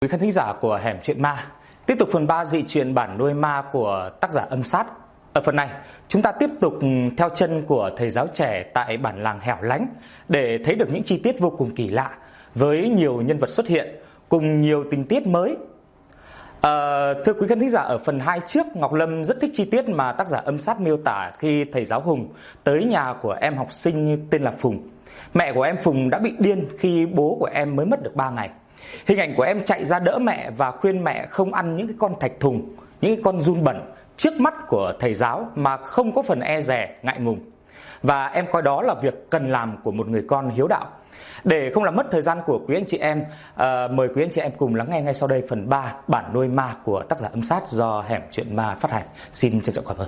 Quý khán thính giả của Hẻm Chuyện Ma, tiếp tục phần 3 dị truyện bản nuôi ma của tác giả Âm Sát. Ở phần này, chúng ta tiếp tục theo chân của thầy giáo trẻ tại bản làng hẻo lánh để thấy được những chi tiết vô cùng kỳ lạ với nhiều nhân vật xuất hiện cùng nhiều tình tiết mới. Thưa quý khán thính giả, ở phần 2 trước, Ngọc Lâm rất thích chi tiết mà tác giả Âm Sát miêu tả khi thầy giáo Hùng tới nhà của em học sinh tên là Phùng. Mẹ của em Phùng đã bị điên khi bố của em mới mất được 3 ngày. Hình ảnh của em chạy ra đỡ mẹ và khuyên mẹ không ăn những cái con thạch thùng, những cái con giun bẩn trước mắt của thầy giáo mà không có phần e dè, ngại ngùng. Và em coi đó là việc cần làm của một người con hiếu đạo. Để không làm mất thời gian của quý anh chị em, mời quý anh chị em cùng lắng nghe ngay sau đây phần 3 bản nuôi ma của tác giả Âm Sát do Hẻm Chuyện Ma phát hành. Xin trân trọng cảm ơn.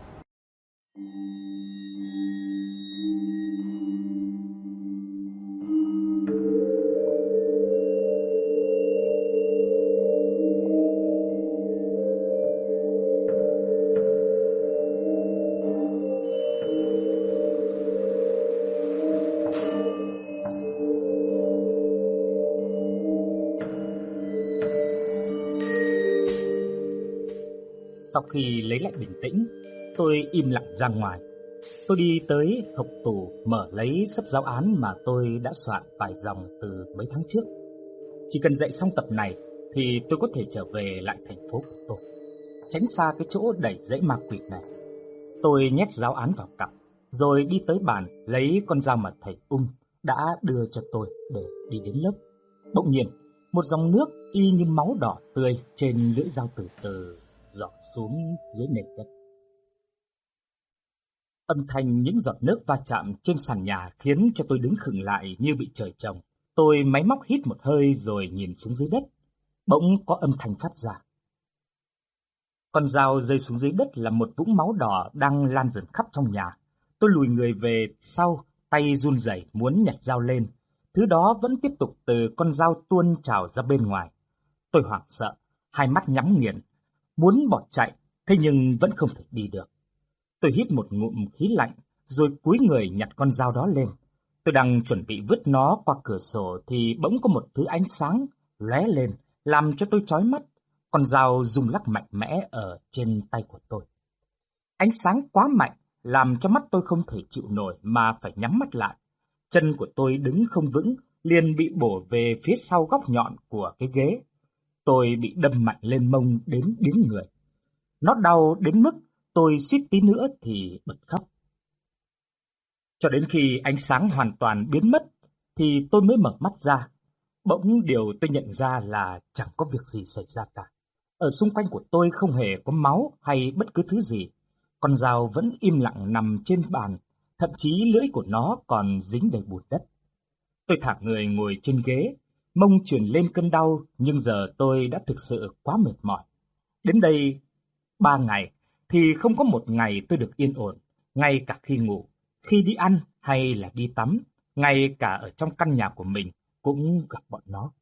Sau khi lấy lại bình tĩnh, tôi im lặng ra ngoài. Tôi đi tới hộc tủ mở lấy sấp giáo án mà tôi đã soạn vài dòng từ mấy tháng trước. Chỉ cần dạy xong tập này thì tôi có thể trở về lại thành phố của tôi, tránh xa cái chỗ đầy rẫy ma quỷ này. Tôi nhét giáo án vào cặp, rồi đi tới bàn lấy con dao mà thầy đã đưa cho tôi để đi đến lớp. Bỗng nhiên, một dòng nước y như máu đỏ tươi trên lưỡi dao từ từ giọt xuống dưới nền đất. Âm thanh những giọt nước va chạm trên sàn nhà khiến cho tôi đứng khựng lại như bị trời trồng. Tôi máy móc hít một hơi rồi nhìn xuống dưới đất. Bỗng có âm thanh phát ra. Con dao rơi xuống dưới đất là một vũng máu đỏ đang lan dần khắp trong nhà. Tôi lùi người về sau, tay run rẩy muốn nhặt dao lên. Thứ đó vẫn tiếp tục từ con dao tuôn trào ra bên ngoài. Tôi hoảng sợ, hai mắt nhắm nghiền, muốn bỏ chạy, thế nhưng vẫn không thể đi được. Tôi hít một ngụm khí lạnh, rồi cúi người nhặt con dao đó lên. Tôi đang chuẩn bị vứt nó qua cửa sổ thì bỗng có một thứ ánh sáng lóe lên, làm cho tôi chói mắt. Con dao rung lắc mạnh mẽ ở trên tay của tôi. Ánh sáng quá mạnh, làm cho mắt tôi không thể chịu nổi mà phải nhắm mắt lại. Chân của tôi đứng không vững, liền bị bổ về phía sau góc nhọn của cái ghế. Tôi bị đâm mạnh lên mông đến điếng người. Nó đau đến mức tôi suýt tí nữa thì bật khóc. Cho đến khi ánh sáng hoàn toàn biến mất thì tôi mới mở mắt ra. Bỗng điều tôi nhận ra là chẳng có việc gì xảy ra cả. Ở xung quanh của tôi không hề có máu hay bất cứ thứ gì. Con dao vẫn im lặng nằm trên bàn, thậm chí lưỡi của nó còn dính đầy bùn đất. Tôi thả người ngồi trên ghế, mông truyền lên cơn đau, nhưng giờ tôi đã thực sự quá mệt mỏi. Đến đây 3 ngày thì không có một ngày tôi được yên ổn, ngay cả khi ngủ, khi đi ăn hay là đi tắm, ngay cả ở trong căn nhà của mình cũng gặp bọn nó.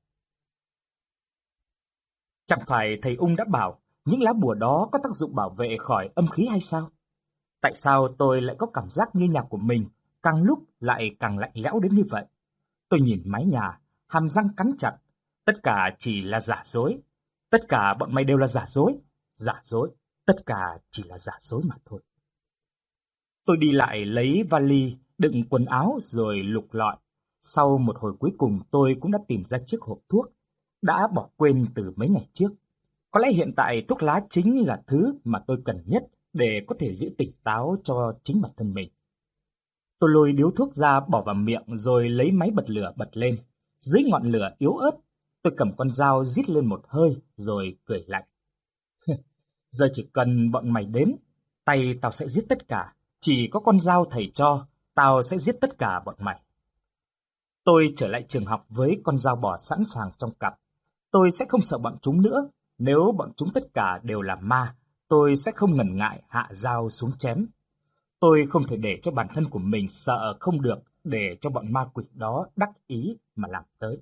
Chẳng phải thầy đã bảo những lá bùa đó có tác dụng bảo vệ khỏi âm khí hay sao? Tại sao tôi lại có cảm giác như nhà của mình càng lúc lại càng lạnh lẽo đến như vậy? Tôi nhìn mái nhà, hàm răng cắn chặt. Tất cả chỉ là giả dối. Tất cả bọn mày đều là giả dối. Tất cả chỉ là giả dối mà thôi. Tôi đi lại lấy vali, đựng quần áo rồi lục lọi. Sau một hồi cuối cùng tôi cũng đã tìm ra chiếc hộp thuốc đã bỏ quên từ mấy ngày trước. Có lẽ hiện tại thuốc lá chính là thứ mà tôi cần nhất để có thể giữ tỉnh táo cho chính bản thân mình. Tôi lôi điếu thuốc ra bỏ vào miệng rồi lấy máy bật lửa bật lên. Dưới ngọn lửa yếu ớt, tôi cầm con dao rít lên một hơi rồi cười lạnh. Giờ chỉ cần bọn mày đến, tay tao sẽ giết tất cả. Chỉ có con dao thầy cho, tao sẽ giết tất cả bọn mày. Tôi trở lại trường học với con dao bò sẵn sàng trong cặp. Tôi sẽ không sợ bọn chúng nữa. Nếu bọn chúng tất cả đều là ma, tôi sẽ không ngần ngại hạ dao xuống chém. Tôi không thể để cho bản thân của mình sợ không được để cho bọn ma quỷ đó đắc ý mà làm tới.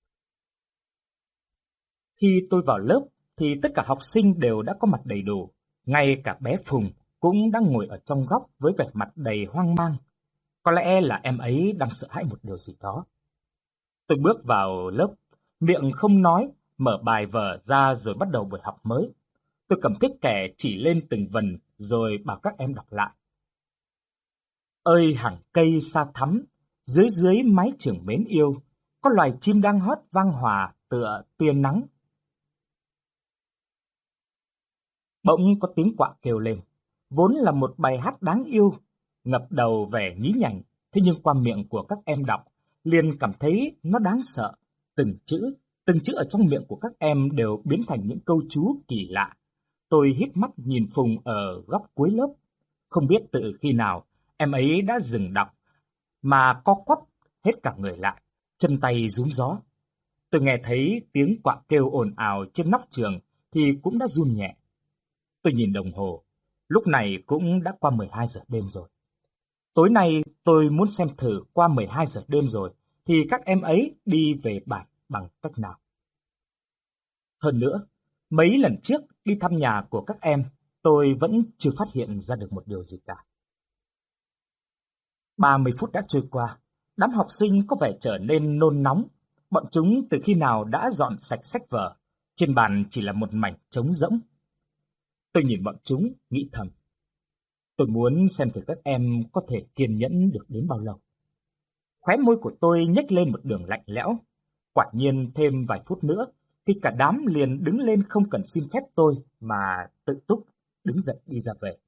Khi tôi vào lớp thì tất cả học sinh đều đã có mặt đầy đủ. Ngay cả bé Phùng cũng đang ngồi ở trong góc với vẻ mặt đầy hoang mang. Có lẽ là em ấy đang sợ hãi một điều gì đó. Tôi bước vào lớp, miệng không nói mở bài vở ra rồi bắt đầu buổi học mới. Tôi cầm thước kẻ chỉ lên từng vần rồi bảo các em đọc lại. Ơi hàng cây xa thắm, dưới dưới mái trường mến yêu, có loài chim đang hót vang hòa tựa tia nắng. Bỗng có tiếng quạ kêu lên, vốn là một bài hát đáng yêu, ngập đầu vẻ nhí nhảnh, thế nhưng qua miệng của các em đọc, liền cảm thấy nó đáng sợ. Từng chữ ở trong miệng của các em đều biến thành những câu chú kỳ lạ. Tôi híp mắt nhìn Phùng ở góc cuối lớp. Không biết từ khi nào em ấy đã dừng đọc, mà co quắp hết cả người lại, chân tay rúm gió. Tôi nghe thấy tiếng quạ kêu ồn ào trên nóc trường thì cũng đã run nhẹ. Tôi nhìn đồng hồ, lúc này cũng đã qua 12 giờ đêm rồi. Tối nay tôi muốn xem thử qua 12 giờ đêm rồi thì các em ấy đi về bản bằng cách nào. Hơn nữa, mấy lần trước đi thăm nhà của các em, tôi vẫn chưa phát hiện ra được một điều gì cả. 30 phút đã trôi qua, đám học sinh có vẻ trở nên nôn nóng. Bọn chúng từ khi nào đã dọn sạch sách vở, trên bàn chỉ là một mảnh trống rỗng. Tôi nhìn bọn chúng, nghĩ thầm. Tôi muốn xem thử các em có thể kiên nhẫn được đến bao lâu. Khóe môi của tôi nhếch lên một đường lạnh lẽo. Quả nhiên thêm vài phút nữa thì cả đám liền đứng lên không cần xin phép tôi mà tự túc đứng dậy đi ra về.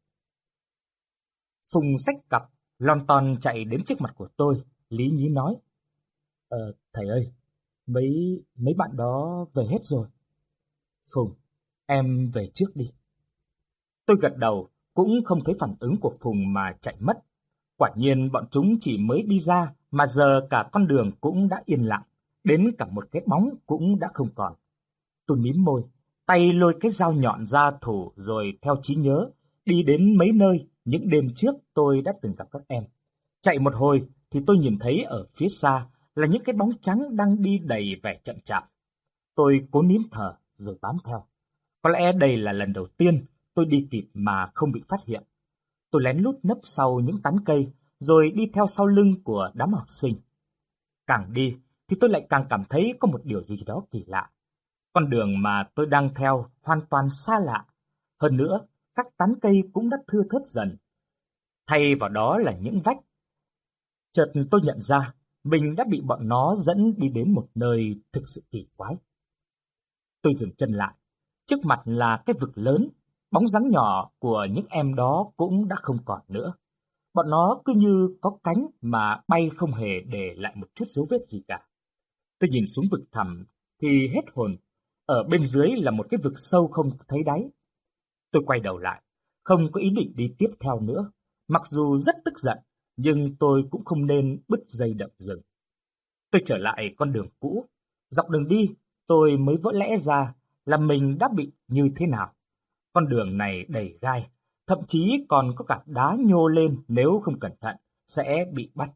Phùng xách cặp, lon ton chạy đến trước mặt của tôi, lý nhí nói. Thầy ơi, mấy bạn đó về hết rồi. Phùng, em về trước đi. Tôi gật đầu, cũng không thấy phản ứng của Phùng mà chạy mất. Quả nhiên bọn chúng chỉ mới đi ra mà giờ cả con đường cũng đã yên lặng, đến cả một cái bóng cũng đã không còn. Tôi mím môi, tay lôi cái dao nhọn ra thủ rồi theo trí nhớ, đi đến mấy nơi những đêm trước tôi đã từng gặp các em. Chạy một hồi thì tôi nhìn thấy ở phía xa là những cái bóng trắng đang đi đầy vẻ chậm chạp. Tôi cố nín thở rồi bám theo. Có lẽ đây là lần đầu tiên tôi đi kịp mà không bị phát hiện. Tôi lén lút nấp sau những tán cây rồi đi theo sau lưng của đám học sinh. Càng đi thì tôi lại càng cảm thấy có một điều gì đó kỳ lạ. Con đường mà tôi đang theo hoàn toàn xa lạ. Hơn nữa, các tán cây cũng đã thưa thớt dần. Thay vào đó là những vách. Chợt tôi nhận ra mình đã bị bọn nó dẫn đi đến một nơi thực sự kỳ quái. Tôi dừng chân lại. Trước mặt là cái vực lớn, bóng dáng nhỏ của những em đó cũng đã không còn nữa. Bọn nó cứ như có cánh mà bay không hề để lại một chút dấu vết gì cả. Tôi nhìn xuống vực thẳm thì hết hồn. Ở bên dưới là một cái vực sâu không thấy đáy. Tôi quay đầu lại, không có ý định đi tiếp theo nữa. Mặc dù rất tức giận, nhưng tôi cũng không nên bứt dây động rừng. Tôi trở lại con đường cũ. Dọc đường đi, tôi mới vỡ lẽ ra là mình đã bị như thế nào. Con đường này đầy gai, thậm chí còn có cả đá nhô lên nếu không cẩn thận, sẽ bị bắt.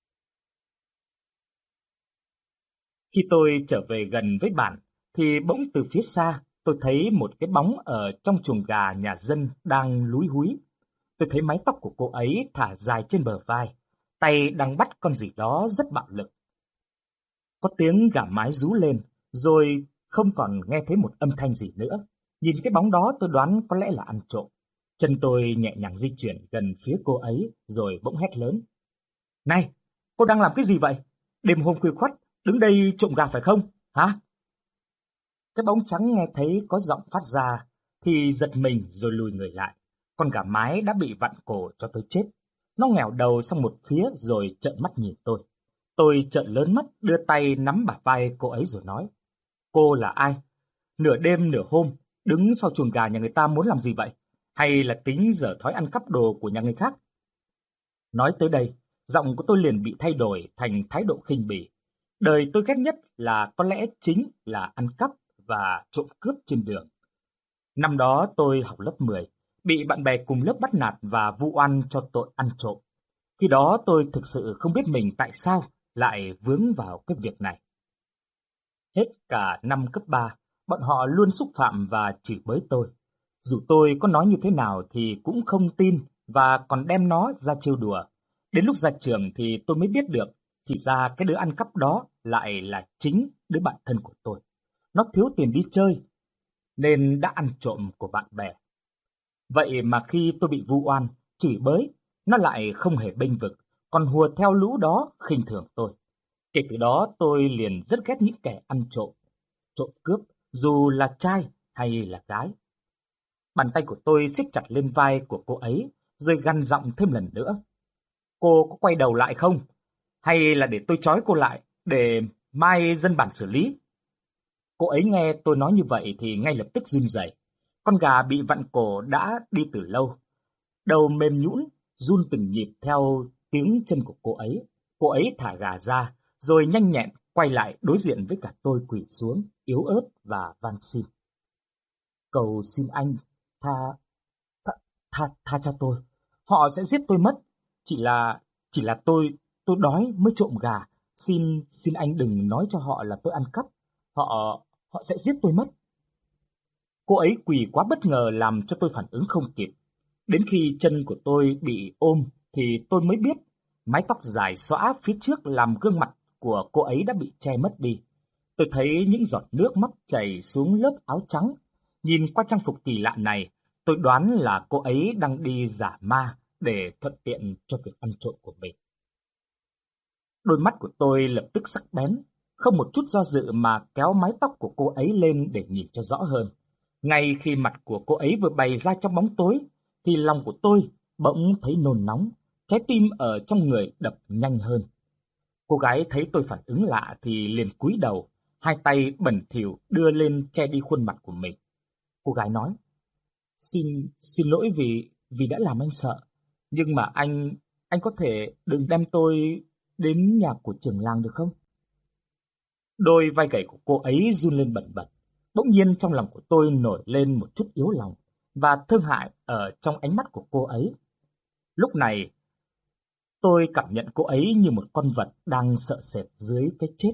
Khi tôi trở về gần với bản, thì bỗng từ phía xa, tôi thấy một cái bóng ở trong chuồng gà nhà dân đang lúi húi. Tôi thấy mái tóc của cô ấy thả dài trên bờ vai, tay đang bắt con gì đó rất bạo lực. Có tiếng gà mái rú lên, rồi không còn nghe thấy một âm thanh gì nữa. Nhìn cái bóng đó tôi đoán có lẽ là ăn trộm. Chân tôi nhẹ nhàng di chuyển gần phía cô ấy, rồi bỗng hét lớn. Này, cô đang làm cái gì vậy? Đêm hôm khuya khoắt, đứng đây trộm gà phải không? Hả? Cái bóng trắng nghe thấy có giọng phát ra, thì giật mình rồi lùi người lại. Con gà mái đã bị vặn cổ cho tới chết. Nó nghèo đầu sang một phía rồi trợn mắt nhìn tôi. Tôi trợn lớn mắt đưa tay nắm bả vai cô ấy rồi nói. Cô là ai? Nửa đêm nửa hôm, đứng sau chuồng gà nhà người ta muốn làm gì vậy? Hay là tính dở thói ăn cắp đồ của nhà người khác? Nói tới đây, giọng của tôi liền bị thay đổi thành thái độ khinh bỉ. Đời tôi ghét nhất là có lẽ chính là ăn cắp và trộm cướp trên đường. Năm đó tôi học lớp 10, bị bạn bè cùng lớp bắt nạt và vu oan cho tội ăn trộm. Khi đó tôi thực sự không biết mình tại sao lại vướng vào cái việc này. Hết cả năm cấp 3, bọn họ luôn xúc phạm và chửi bới tôi. Dù tôi có nói như thế nào thì cũng không tin và còn đem nó ra trêu đùa. Đến lúc ra trường thì tôi mới biết được, thì ra cái đứa ăn cắp đó lại là chính đứa bạn thân của tôi. nó thiếu tiền đi chơi, nên đã ăn trộm của bạn bè. Vậy mà khi tôi bị vu oan, chửi bới, nó lại không hề bênh vực, còn hùa theo lũ đó khinh thường tôi. Kể từ đó tôi liền rất ghét những kẻ ăn trộm, trộm cướp, dù là trai hay là gái. Bàn tay của tôi siết chặt lên vai của cô ấy, rồi gằn giọng thêm lần nữa. Cô có quay đầu lại không? Hay là để tôi trói cô lại, để mai dân bản xử lý? Cô ấy nghe tôi nói như vậy thì ngay lập tức run rẩy. Con gà bị vặn cổ đã đi từ lâu. Đầu mềm nhũn, run từng nhịp theo tiếng chân của cô ấy. Cô ấy thả gà ra, rồi nhanh nhẹn quay lại đối diện với cả tôi quỳ xuống, yếu ớt và van xin. Cầu xin anh, tha cho tôi. Họ sẽ giết tôi mất. Chỉ là tôi đói mới trộm gà. Xin anh đừng nói cho họ là tôi ăn cắp. Họ sẽ giết tôi mất. Cô ấy quỳ quá bất ngờ làm cho tôi phản ứng không kịp. Đến khi chân của tôi bị ôm thì tôi mới biết mái tóc dài xõa phía trước làm gương mặt của cô ấy đã bị che mất đi. Tôi thấy những giọt nước mắt chảy xuống lớp áo trắng. Nhìn qua trang phục kỳ lạ này, tôi đoán là cô ấy đang đi giả ma để thuận tiện cho việc ăn trộm của mình. Đôi mắt của tôi lập tức sắc bén, không một chút do dự mà kéo mái tóc của cô ấy lên để nhìn cho rõ hơn. Ngay khi mặt của cô ấy vừa bày ra trong bóng tối, thì lòng của tôi bỗng thấy nôn nóng, trái tim ở trong người đập nhanh hơn. Cô gái thấy tôi phản ứng lạ thì liền cúi đầu, hai tay bẩn thỉu đưa lên che đi khuôn mặt của mình. Cô gái nói, Xin lỗi vì đã làm anh sợ, nhưng mà anh có thể đừng đem tôi đến nhà của trưởng làng được không? Đôi vai gầy của cô ấy run lên bần bật. Bỗng nhiên trong lòng của tôi nổi lên một chút yếu lòng và thương hại ở trong ánh mắt của cô ấy. Lúc này, tôi cảm nhận cô ấy như một con vật đang sợ sệt dưới cái chết.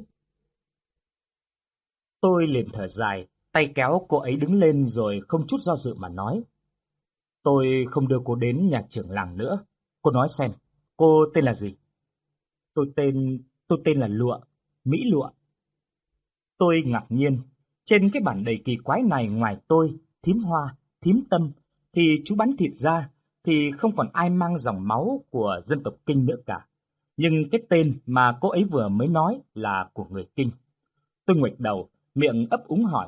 Tôi liền thở dài, tay kéo cô ấy đứng lên rồi không chút do dự mà nói. Tôi không đưa cô đến nhà trưởng làng nữa. Cô nói xem, cô tên là gì? Tôi tên là Lụa, Mỹ Lụa. Tôi ngạc nhiên, trên cái bản đầy kỳ quái này ngoài tôi, Thím Hoa, Thím Tâm, thì chú bán thịt ra, thì không còn ai mang dòng máu của dân tộc Kinh nữa cả. Nhưng cái tên mà cô ấy vừa mới nói là của người Kinh. Tôi nguệch đầu, miệng ấp úng hỏi.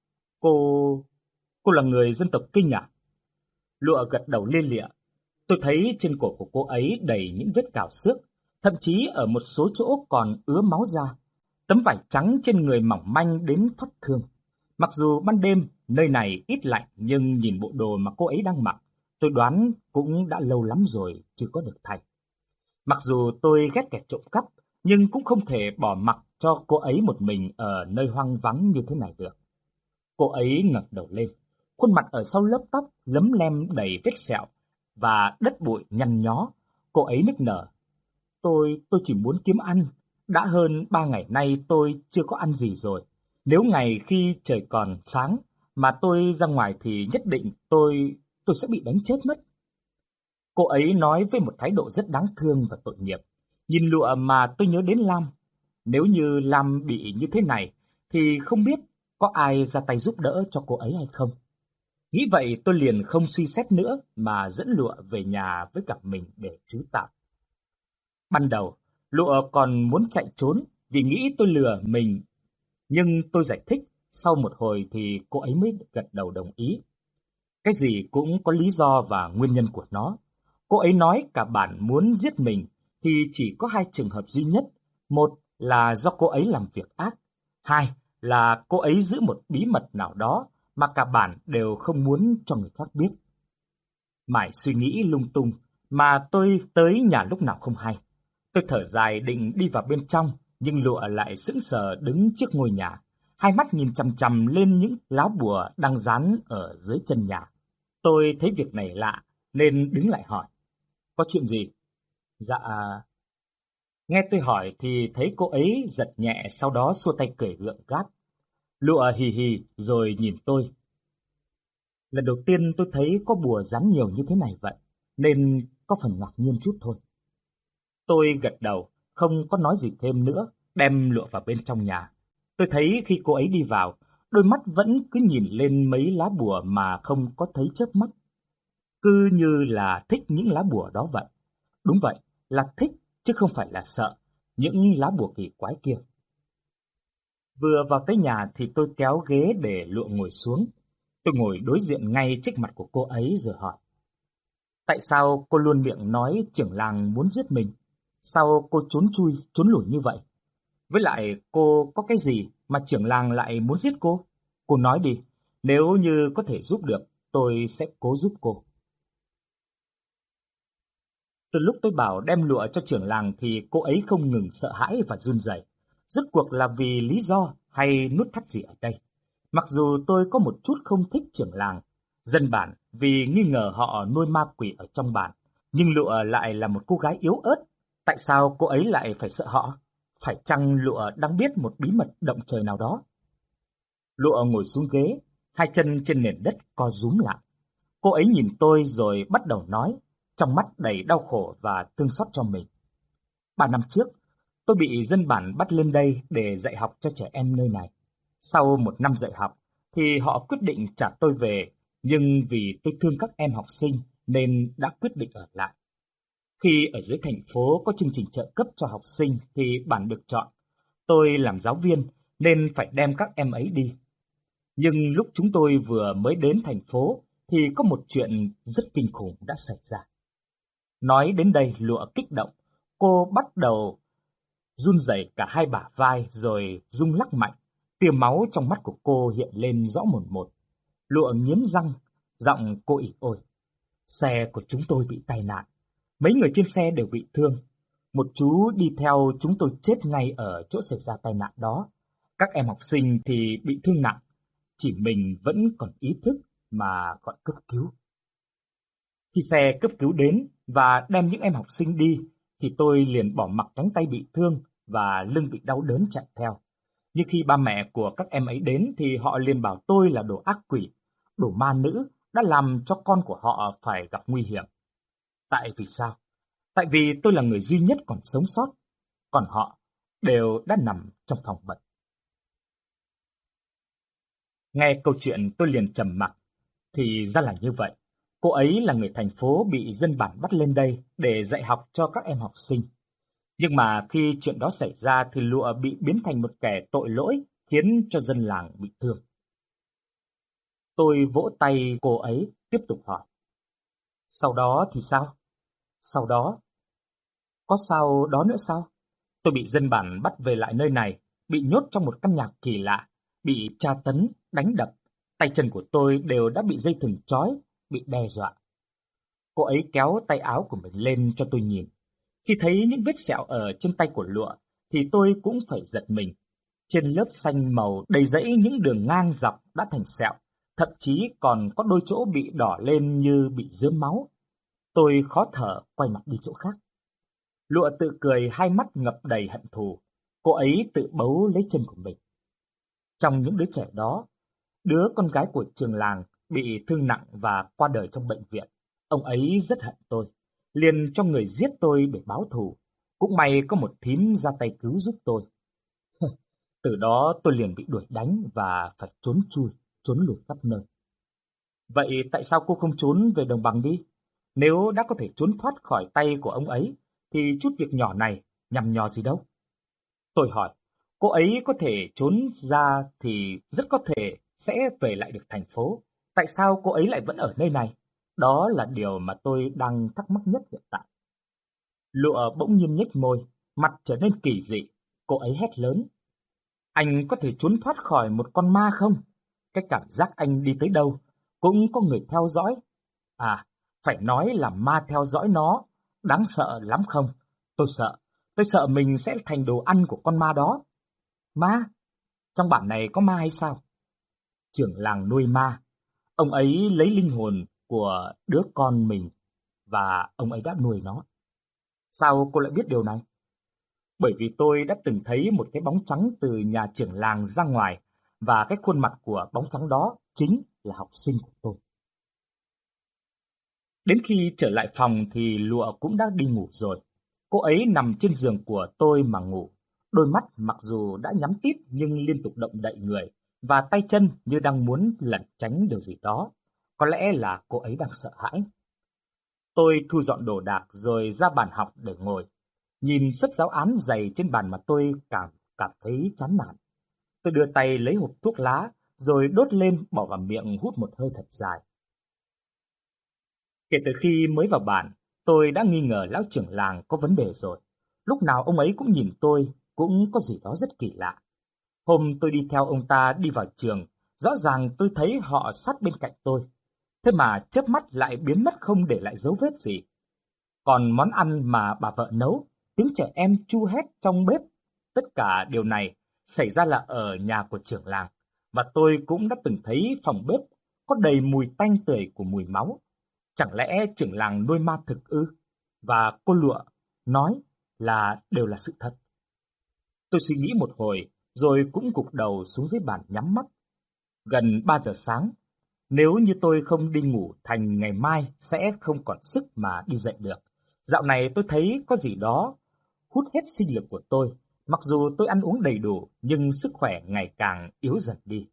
Cô là người dân tộc Kinh à? Lụa gật đầu lia lịa. Tôi thấy trên cổ của cô ấy đầy những vết cào xước, thậm chí ở một số chỗ còn ứa máu ra. Tấm vải trắng trên người mỏng manh đến phát thương. Mặc dù ban đêm nơi này ít lạnh, nhưng nhìn bộ đồ mà cô ấy đang mặc, tôi đoán cũng đã lâu lắm rồi chưa có được thay. Mặc dù tôi ghét kẻ trộm cắp, nhưng cũng không thể bỏ mặc cho cô ấy một mình ở nơi hoang vắng như thế này được. Cô ấy ngẩng đầu lên, khuôn mặt ở sau lớp tóc lấm lem đầy vết sẹo và đất bụi nhăn nhó. Cô ấy nức nở. Tôi chỉ muốn kiếm ăn. Đã hơn 3 ngày nay tôi chưa có ăn gì rồi. Nếu ngày khi trời còn sáng mà tôi ra ngoài thì nhất định tôi sẽ bị đánh chết mất. Cô ấy nói với một thái độ rất đáng thương và tội nghiệp. Nhìn Lụa mà tôi nhớ đến Lam. Nếu như Lam bị như thế này thì không biết có ai ra tay giúp đỡ cho cô ấy hay không. Nghĩ vậy tôi liền không suy xét nữa mà dẫn Lụa về nhà với cả mình để trú tạm. Ban đầu, Lụa còn muốn chạy trốn vì nghĩ tôi lừa mình. Nhưng tôi giải thích, sau một hồi thì cô ấy mới gật đầu đồng ý. Cái gì cũng có lý do và nguyên nhân của nó. Cô ấy nói cả bản muốn giết mình thì chỉ có 2 trường hợp duy nhất. Một là do cô ấy làm việc ác. 2 là cô ấy giữ một bí mật nào đó mà cả bản đều không muốn cho người khác biết. Mãi suy nghĩ lung tung mà tôi tới nhà lúc nào không hay. Tôi thở dài định đi vào bên trong, nhưng Lụa lại sững sờ đứng trước ngôi nhà, hai mắt nhìn chằm chằm lên những lá bùa đang dán ở dưới chân nhà. Tôi thấy việc này lạ nên đứng lại hỏi. Có chuyện gì? Dạ... Nghe tôi hỏi thì thấy cô ấy giật nhẹ, sau đó xua tay cười gượng gác. Lụa hì hì rồi nhìn tôi. Lần đầu tiên tôi thấy có bùa dán nhiều như thế này vậy, nên có phần ngạc nhiên chút thôi. Tôi gật đầu, không có nói gì thêm nữa, đem Lụa vào bên trong nhà. Tôi thấy khi cô ấy đi vào, đôi mắt vẫn cứ nhìn lên mấy lá bùa mà không có thấy chớp mắt. Cứ như là thích những lá bùa đó vậy. Đúng vậy, là thích chứ không phải là sợ những lá bùa kỳ quái kia. Vừa vào tới nhà thì tôi kéo ghế để Lụa ngồi xuống. Tôi ngồi đối diện ngay trước mặt của cô ấy rồi hỏi. Tại sao cô luôn miệng nói trưởng làng muốn giết mình? Sao cô trốn chui, trốn lủi như vậy? Với lại cô có cái gì mà trưởng làng lại muốn giết cô? Cô nói đi, nếu như có thể giúp được, tôi sẽ cố giúp cô. Từ lúc tôi bảo đem lụa cho trưởng làng thì cô ấy không ngừng sợ hãi và run rẩy. Rốt cuộc là vì lý do hay nút thắt gì ở đây? Mặc dù tôi có một chút không thích trưởng làng, dân bản vì nghi ngờ họ nuôi ma quỷ ở trong bản, nhưng Lụa lại là một cô gái yếu ớt. Tại sao cô ấy lại phải sợ họ? Phải chăng Lụa đang biết một bí mật động trời nào đó? Lụa ngồi xuống ghế, hai chân trên nền đất co rúm lại. Cô ấy nhìn tôi rồi bắt đầu nói, trong mắt đầy đau khổ và thương xót cho mình. 3 năm trước, tôi bị dân bản bắt lên đây để dạy học cho trẻ em nơi này. Sau 1 năm dạy học, thì họ quyết định trả tôi về, nhưng vì tôi thương các em học sinh nên đã quyết định ở lại. Khi ở dưới thành phố có chương trình trợ cấp cho học sinh thì bản được chọn. Tôi làm giáo viên nên phải đem các em ấy đi. Nhưng lúc chúng tôi vừa mới đến thành phố thì có một chuyện rất kinh khủng đã xảy ra. Nói đến đây Lụa kích động, cô bắt đầu run rẩy cả hai bả vai rồi rung lắc mạnh. Tia máu trong mắt của cô hiện lên rõ mồn một. Lụa nghiến răng, giọng cô ỉ ôi. Xe của chúng tôi bị tai nạn. Mấy người trên xe đều bị thương. Một chú đi theo chúng tôi chết ngay ở chỗ xảy ra tai nạn đó. Các em học sinh thì bị thương nặng. Chỉ mình vẫn còn ý thức mà gọi cấp cứu. Khi xe cấp cứu đến và đem những em học sinh đi, thì tôi liền bỏ mặc cánh tay bị thương và lưng bị đau đớn chạy theo. Nhưng khi ba mẹ của các em ấy đến thì họ liền bảo tôi là đồ ác quỷ, đồ ma nữ đã làm cho con của họ phải gặp nguy hiểm. Tại vì sao? Tại vì tôi là người duy nhất còn sống sót, còn họ đều đã nằm trong phòng bệnh. Nghe câu chuyện tôi liền trầm mặc. Thì ra là như vậy. Cô ấy là người thành phố bị dân bản bắt lên đây để dạy học cho các em học sinh. Nhưng mà khi chuyện đó xảy ra thì Lụa bị biến thành một kẻ tội lỗi khiến cho dân làng bị thương. Tôi vỗ tay cô ấy tiếp tục hỏi. Sau đó thì sao? Sau đó? Có sau đó nữa sao? Tôi bị dân bản bắt về lại nơi này, bị nhốt trong một căn nhà kỳ lạ, bị tra tấn, đánh đập. Tay chân của tôi đều đã bị dây thừng trói, bị đe dọa. Cô ấy kéo tay áo của mình lên cho tôi nhìn. Khi thấy những vết sẹo ở trên tay của Lụa, thì tôi cũng phải giật mình. Trên lớp xanh màu đầy rẫy những đường ngang dọc đã thành sẹo, thậm chí còn có đôi chỗ bị đỏ lên như bị rớm máu. Tôi khó thở quay mặt đi chỗ khác. Lụa tự cười, hai mắt ngập đầy hận thù. Cô ấy tự bấu lấy chân của mình. Trong những đứa trẻ đó, đứa con gái của trường làng bị thương nặng và qua đời trong bệnh viện. Ông ấy rất hận tôi, liền cho người giết tôi để báo thù. Cũng may có một thím ra tay cứu giúp tôi. Từ đó tôi liền bị đuổi đánh và phải trốn chui, trốn lủi khắp nơi. Vậy tại sao cô không trốn về đồng bằng đi? Nếu đã có thể trốn thoát khỏi tay của ông ấy, thì chút việc nhỏ này nhằm nhò gì đâu. Tôi hỏi, cô ấy có thể trốn ra thì rất có thể sẽ về lại được thành phố. Tại sao cô ấy lại vẫn ở nơi này? Đó là điều mà tôi đang thắc mắc nhất hiện tại. Lụa bỗng nhiên nhếch môi, mặt trở nên kỳ dị. Cô ấy hét lớn. Anh có thể trốn thoát khỏi một con ma không? Cái cảm giác anh đi tới đâu cũng có người theo dõi. À, phải nói là ma theo dõi nó. Đáng sợ lắm không? Tôi sợ mình sẽ thành đồ ăn của con ma đó. Ma? Trong bản này có ma hay sao? Trưởng làng nuôi ma. Ông ấy lấy linh hồn của đứa con mình và ông ấy đã nuôi nó. Sao cô lại biết điều này? Bởi vì tôi đã từng thấy một cái bóng trắng từ nhà trưởng làng ra ngoài và cái khuôn mặt của bóng trắng đó chính là học sinh của tôi. Đến khi trở lại phòng thì Lụa cũng đã đi ngủ rồi. Cô ấy nằm trên giường của tôi mà ngủ. Đôi mắt mặc dù đã nhắm tít nhưng liên tục động đậy người, và tay chân như đang muốn lẩn tránh điều gì đó. Có lẽ là cô ấy đang sợ hãi. Tôi thu dọn đồ đạc rồi ra bàn học để ngồi. Nhìn xấp giáo án dày trên bàn mà tôi cảm thấy chán nản. Tôi đưa tay lấy hộp thuốc lá rồi đốt lên, bỏ vào miệng hút một hơi thật dài. Kể từ khi mới vào bản, tôi đã nghi ngờ lão trưởng làng có vấn đề rồi. Lúc nào ông ấy cũng nhìn tôi, cũng có gì đó rất kỳ lạ. Hôm tôi đi theo ông ta đi vào trường, rõ ràng tôi thấy họ sát bên cạnh tôi. Thế mà chớp mắt lại biến mất không để lại dấu vết gì. Còn món ăn mà bà vợ nấu, tiếng trẻ em chu hét trong bếp, tất cả điều này xảy ra là ở nhà của trưởng làng. Và tôi cũng đã từng thấy phòng bếp có đầy mùi tanh tưởi của mùi máu. Chẳng lẽ trưởng làng nuôi ma thực ư? Và cô Lụa nói là đều là sự thật. Tôi suy nghĩ một hồi, rồi cũng gục đầu xuống dưới bàn nhắm mắt. Gần 3 giờ sáng, nếu như tôi không đi ngủ thành ngày mai sẽ không còn sức mà đi dậy được. Dạo này tôi thấy có gì đó hút hết sinh lực của tôi. Mặc dù tôi ăn uống đầy đủ, nhưng sức khỏe ngày càng yếu dần đi.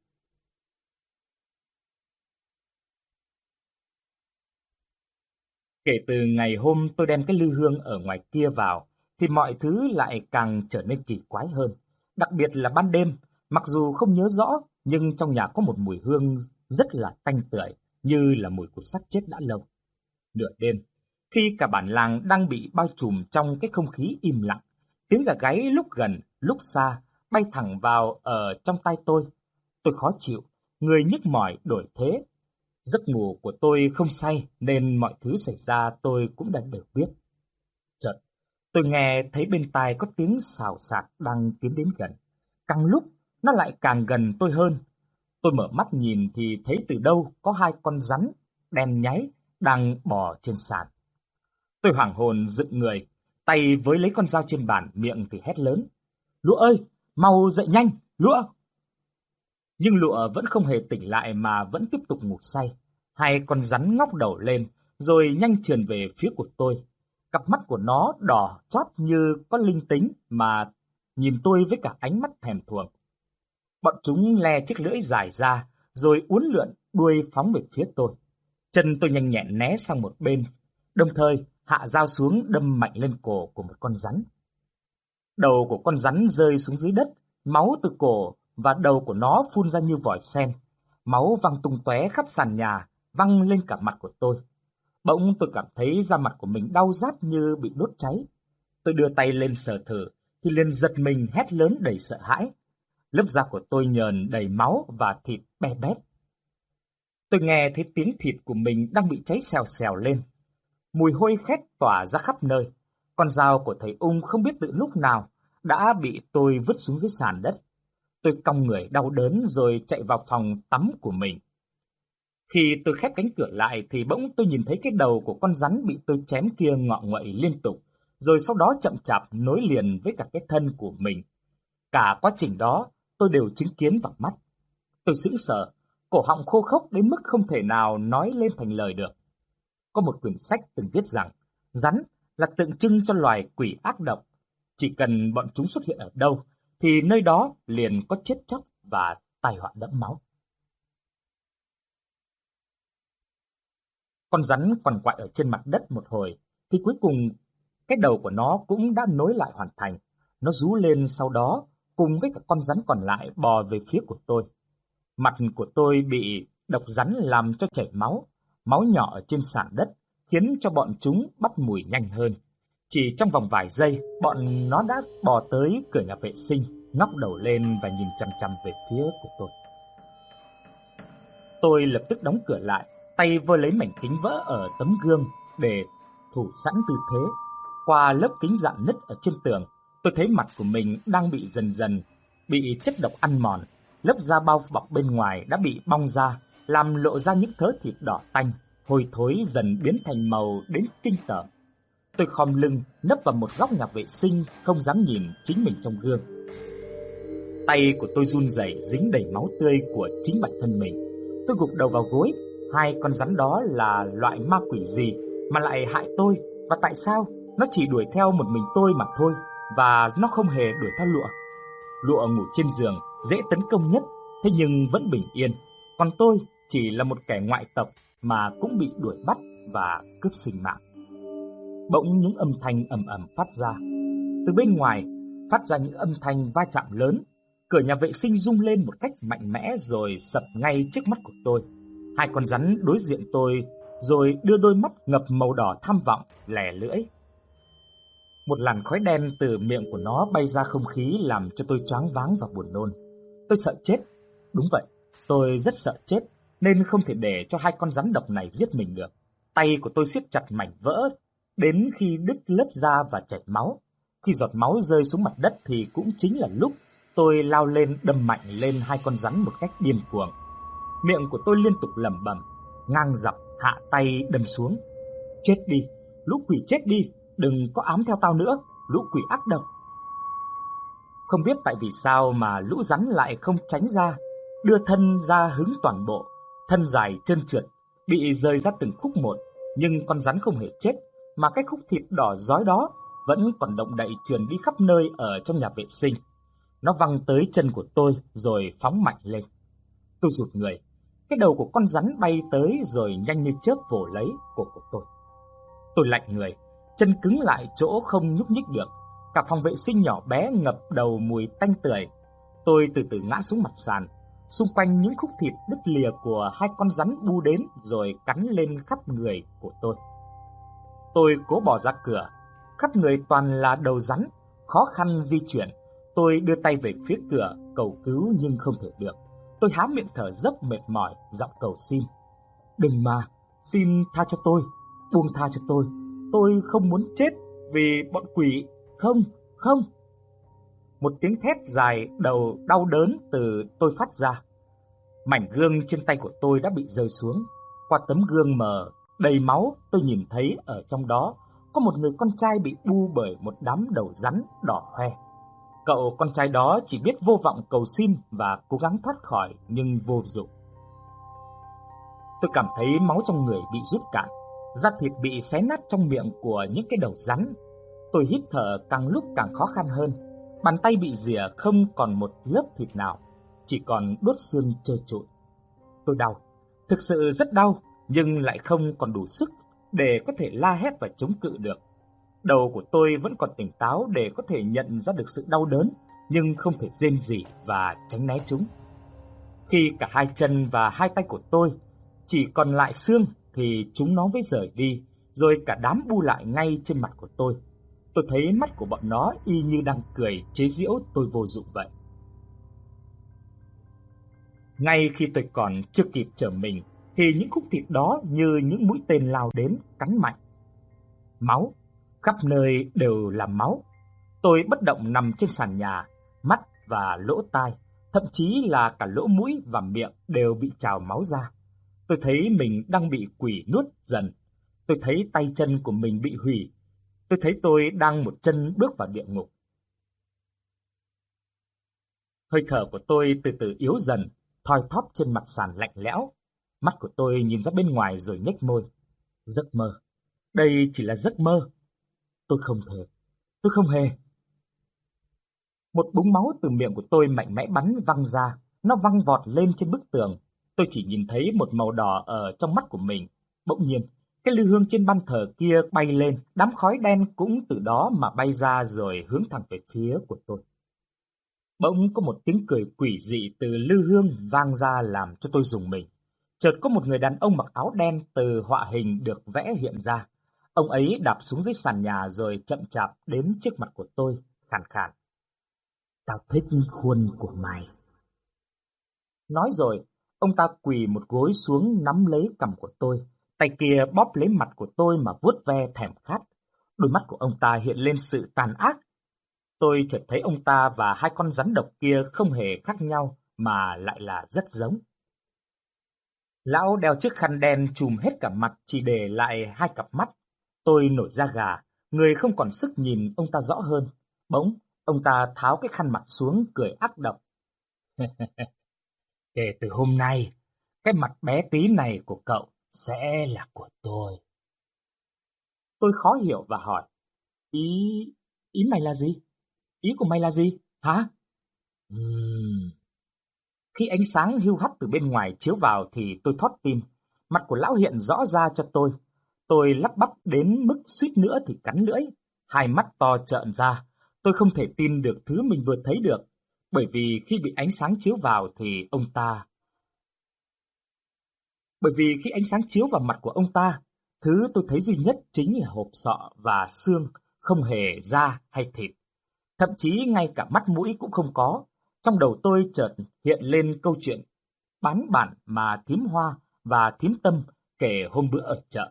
Kể từ ngày hôm tôi đem cái lư hương ở ngoài kia vào, thì mọi thứ lại càng trở nên kỳ quái hơn. Đặc biệt là ban đêm, mặc dù không nhớ rõ, nhưng trong nhà có một mùi hương rất là tanh tưởi, như là mùi của xác chết đã lâu. Nửa đêm, khi cả bản làng đang bị bao trùm trong cái không khí im lặng, tiếng gà gáy lúc gần, lúc xa, bay thẳng vào ở trong tai tôi. Tôi khó chịu, người nhức mỏi đổi thế. Giấc ngủ của tôi không say nên mọi thứ xảy ra tôi cũng đã đều biết. Chợt, tôi nghe thấy bên tai có tiếng xào xạc đang tiến đến gần. Càng lúc, nó lại càng gần tôi hơn. Tôi mở mắt nhìn thì thấy từ đâu có 2 con rắn đen nháy đang bò trên sàn. Tôi hoảng hồn dựng người, tay với lấy con dao trên bàn, miệng thì hét lớn: "Lụa ơi, mau dậy nhanh, Lụa!" Nhưng Lụa vẫn không hề tỉnh lại mà vẫn tiếp tục ngủ say. 2 con rắn ngóc đầu lên, rồi nhanh trườn về phía của tôi. Cặp mắt của nó đỏ chót như có linh tính mà nhìn tôi với cả ánh mắt thèm thuồng. Bọn chúng le chiếc lưỡi dài ra, rồi uốn lượn đuôi phóng về phía tôi. Chân tôi nhanh nhẹn né sang một bên, đồng thời hạ dao xuống đâm mạnh lên cổ của một con rắn. Đầu của con rắn rơi xuống dưới đất, máu từ cổ và đầu của nó phun ra như vòi sen. Máu văng tung tóe khắp sàn nhà, văng lên cả mặt của tôi. Bỗng tôi cảm thấy da mặt của mình đau rát như bị đốt cháy. Tôi đưa tay lên sờ thử, thì liền giật mình hét lớn đầy sợ hãi. Lớp da của tôi nhờn đầy máu và thịt be bét. Tôi nghe thấy tiếng thịt của mình đang bị cháy xèo xèo lên. Mùi hôi khét tỏa ra khắp nơi. Con dao của thầy Ung không biết từ lúc nào đã bị tôi vứt xuống dưới sàn đất. Tôi cong người đau đớn rồi chạy vào phòng tắm của mình. Khi tôi khép cánh cửa lại thì bỗng tôi nhìn thấy cái đầu của con rắn bị tôi chém kia ngọ nguậy liên tục, rồi sau đó chậm chạp nối liền với cả cái thân của mình. Cả quá trình đó tôi đều chứng kiến vào mắt. Tôi sững sờ, cổ họng khô khốc đến mức không thể nào nói lên thành lời được. Có một quyển sách từng viết rằng rắn là tượng trưng cho loài quỷ ác độc. Chỉ cần bọn chúng xuất hiện ở đâu thì nơi đó liền có chết chóc và tai họa đẫm máu. Con rắn quằn quại ở trên mặt đất một hồi, thì cuối cùng cái đầu của nó cũng đã nối lại hoàn thành. Nó rú lên sau đó, cùng với cả con rắn còn lại bò về phía của tôi. Mặt của tôi bị độc rắn làm cho chảy máu, máu nhỏ ở trên sàn đất, khiến cho bọn chúng bắt mùi nhanh hơn. Chỉ trong vòng vài giây, bọn nó đã bò tới cửa nhà vệ sinh, ngóc đầu lên và nhìn chằm chằm về phía của tôi. Tôi lập tức đóng cửa lại, tay vơ lấy mảnh kính vỡ ở tấm gương để thủ sẵn tư thế. Qua lớp kính rạn nứt ở trên tường, tôi thấy mặt của mình đang bị dần dần bị chất độc ăn mòn. Lớp da bao bọc bên ngoài đã bị bong ra, làm lộ ra những thớ thịt đỏ tanh, hôi thối dần biến thành màu đến kinh tởm. Tôi khom lưng nấp vào một góc nhà vệ sinh, không dám nhìn chính mình trong gương. Tay của tôi run rẩy, dính đầy máu tươi của chính bản thân mình. Tôi gục đầu vào gối. 2 con rắn đó là loại ma quỷ gì mà lại hại tôi? Và tại sao nó chỉ đuổi theo một mình tôi mà thôi, và nó không hề đuổi theo Lụa? Lụa ngủ trên giường, dễ tấn công nhất, thế nhưng vẫn bình yên, còn tôi chỉ là một kẻ ngoại tộc mà cũng bị đuổi bắt và cướp sinh mạng. Bỗng những âm thanh ầm ầm phát ra. Từ bên ngoài phát ra những âm thanh va chạm lớn. Cửa nhà vệ sinh rung lên một cách mạnh mẽ rồi sập ngay trước mắt của tôi. Hai con rắn đối diện tôi rồi đưa đôi mắt ngập màu đỏ tham vọng, lè lưỡi. Một làn khói đen từ miệng của nó bay ra không khí làm cho tôi choáng váng và buồn nôn. Tôi sợ chết. Đúng vậy, tôi rất sợ chết nên không thể để cho hai con rắn độc này giết mình được. Tay của tôi siết chặt mảnh vỡ đến khi đứt lớp da và chảy máu. Khi giọt máu rơi xuống mặt đất thì cũng chính là lúc tôi lao lên đâm mạnh lên hai con rắn một cách điên cuồng. Miệng của tôi liên tục lẩm bẩm, ngang dọc hạ tay đâm xuống. Chết đi, lũ quỷ chết đi, đừng có ám theo tao nữa, lũ quỷ ác độc. Không biết tại vì sao mà lũ rắn lại không tránh ra, đưa thân ra hứng toàn bộ, thân dài trơn trượt, bị rơi ra từng khúc một, nhưng con rắn không hề chết, mà cái khúc thịt đỏ rói đó vẫn còn động đậy trườn đi khắp nơi ở trong nhà vệ sinh. Nó văng tới chân của tôi rồi phóng mạnh lên. Tôi rụt người, cái đầu của con rắn bay tới rồi nhanh như chớp vồ lấy cổ của tôi. Tôi lạnh người, chân cứng lại chỗ không nhúc nhích được. Cả phòng vệ sinh nhỏ bé ngập đầu mùi tanh tưởi. Tôi từ từ ngã xuống mặt sàn. Xung quanh những khúc thịt đứt lìa của hai con rắn bu đến rồi cắn lên khắp người của tôi. Tôi cố bỏ ra cửa. Khắp người toàn là đầu rắn, khó khăn di chuyển. Tôi đưa tay về phía cửa, cầu cứu nhưng không thể được. Tôi há miệng thở dốc mệt mỏi, giọng cầu xin. Đừng mà, xin tha cho tôi, buông tha cho tôi. Tôi không muốn chết vì bọn quỷ. Không, không. Một tiếng thét dài đầu đau đớn từ tôi phát ra. Mảnh gương trên tay của tôi đã bị rơi xuống. Qua tấm gương mờ đầy máu, tôi nhìn thấy ở trong đó có một người con trai bị bu bởi một đám đầu rắn đỏ hoe. Cậu con trai đó chỉ biết vô vọng cầu xin và cố gắng thoát khỏi nhưng vô dụng. Tôi cảm thấy máu trong người bị rút cạn, da thịt bị xé nát trong miệng của những cái đầu rắn. Tôi hít thở càng lúc càng khó khăn hơn. Bàn tay bị rỉa không còn một lớp thịt nào, chỉ còn đốt xương trơ trụi. Tôi đau, thực sự rất đau, nhưng lại không còn đủ sức để có thể la hét và chống cự được. Đầu của tôi vẫn còn tỉnh táo để có thể nhận ra được sự đau đớn, nhưng không thể rên rỉ và tránh né chúng. Khi cả hai chân và hai tay của tôi chỉ còn lại xương thì chúng nó mới rời đi, rồi cả đám bu lại ngay trên mặt của tôi. Tôi thấy mắt của bọn nó y như đang cười chế giễu tôi vô dụng vậy. Ngay khi tôi còn chưa kịp trở mình thì những khúc thịt đó như những mũi tên lao đến cắn mạnh. Máu, khắp nơi đều là máu. Tôi bất động nằm trên sàn nhà, mắt và lỗ tai, thậm chí là cả lỗ mũi và miệng đều bị trào máu ra. Tôi thấy mình đang bị quỷ nuốt dần. Tôi thấy tay chân của mình bị hủy. Tôi thấy tôi đang một chân bước vào địa ngục. Hơi thở của tôi từ từ yếu dần, thoi thóp trên mặt sàn lạnh lẽo. Mắt của tôi nhìn ra bên ngoài rồi nhếch môi. Giấc mơ. Đây chỉ là giấc mơ. Tôi không hề. Một búng máu từ miệng của tôi mạnh mẽ bắn văng ra. Nó văng vọt lên trên bức tường. Tôi chỉ nhìn thấy một màu đỏ ở trong mắt của mình. Bỗng nhiên, cái lư hương trên ban thờ kia bay lên, đám khói đen cũng từ đó mà bay ra rồi hướng thẳng về phía của tôi. Bỗng có một tiếng cười quỷ dị từ lư hương vang ra làm cho tôi rùng mình. Chợt có một người đàn ông mặc áo đen từ họa hình được vẽ hiện ra. Ông ấy đạp xuống dưới sàn nhà rồi chậm chạp đến trước mặt của tôi, khàn khàn. Tao thích khuôn của mày. Nói rồi, ông ta quỳ một gối xuống nắm lấy cằm của tôi. Tay kia bóp lấy mặt của tôi mà vuốt ve thèm khát. Đôi mắt của ông ta hiện lên sự tàn ác. Tôi chợt thấy ông ta và hai con rắn độc kia không hề khác nhau mà lại là rất giống. Lão đeo chiếc khăn đen trùm hết cả mặt chỉ để lại hai cặp mắt. Tôi nổi da gà, người không còn sức nhìn ông ta rõ hơn. Bỗng, ông ta tháo cái khăn mặt xuống cười ác độc. Kể từ hôm nay, cái mặt bé tí này của cậu sẽ là của tôi. Tôi khó hiểu và hỏi. Ý mày là gì? Ý của mày là gì? Hả? Khi ánh sáng hiu hắt từ bên ngoài chiếu vào thì tôi thót tim. Mặt của lão hiện rõ ra cho tôi. Tôi lắp bắp đến mức suýt nữa thì cắn lưỡi. Hai mắt to trợn ra. Tôi không thể tin được thứ mình vừa thấy được. Bởi vì khi bị ánh sáng chiếu vào thì khi ánh sáng chiếu vào mặt của ông ta, thứ tôi thấy duy nhất chính là hộp sọ và xương, không hề da hay thịt. Thậm chí ngay cả mắt mũi cũng không có. Trong đầu tôi chợt hiện lên câu chuyện bán bản mà thím Hoa và thím Tâm kể hôm bữa ở chợ.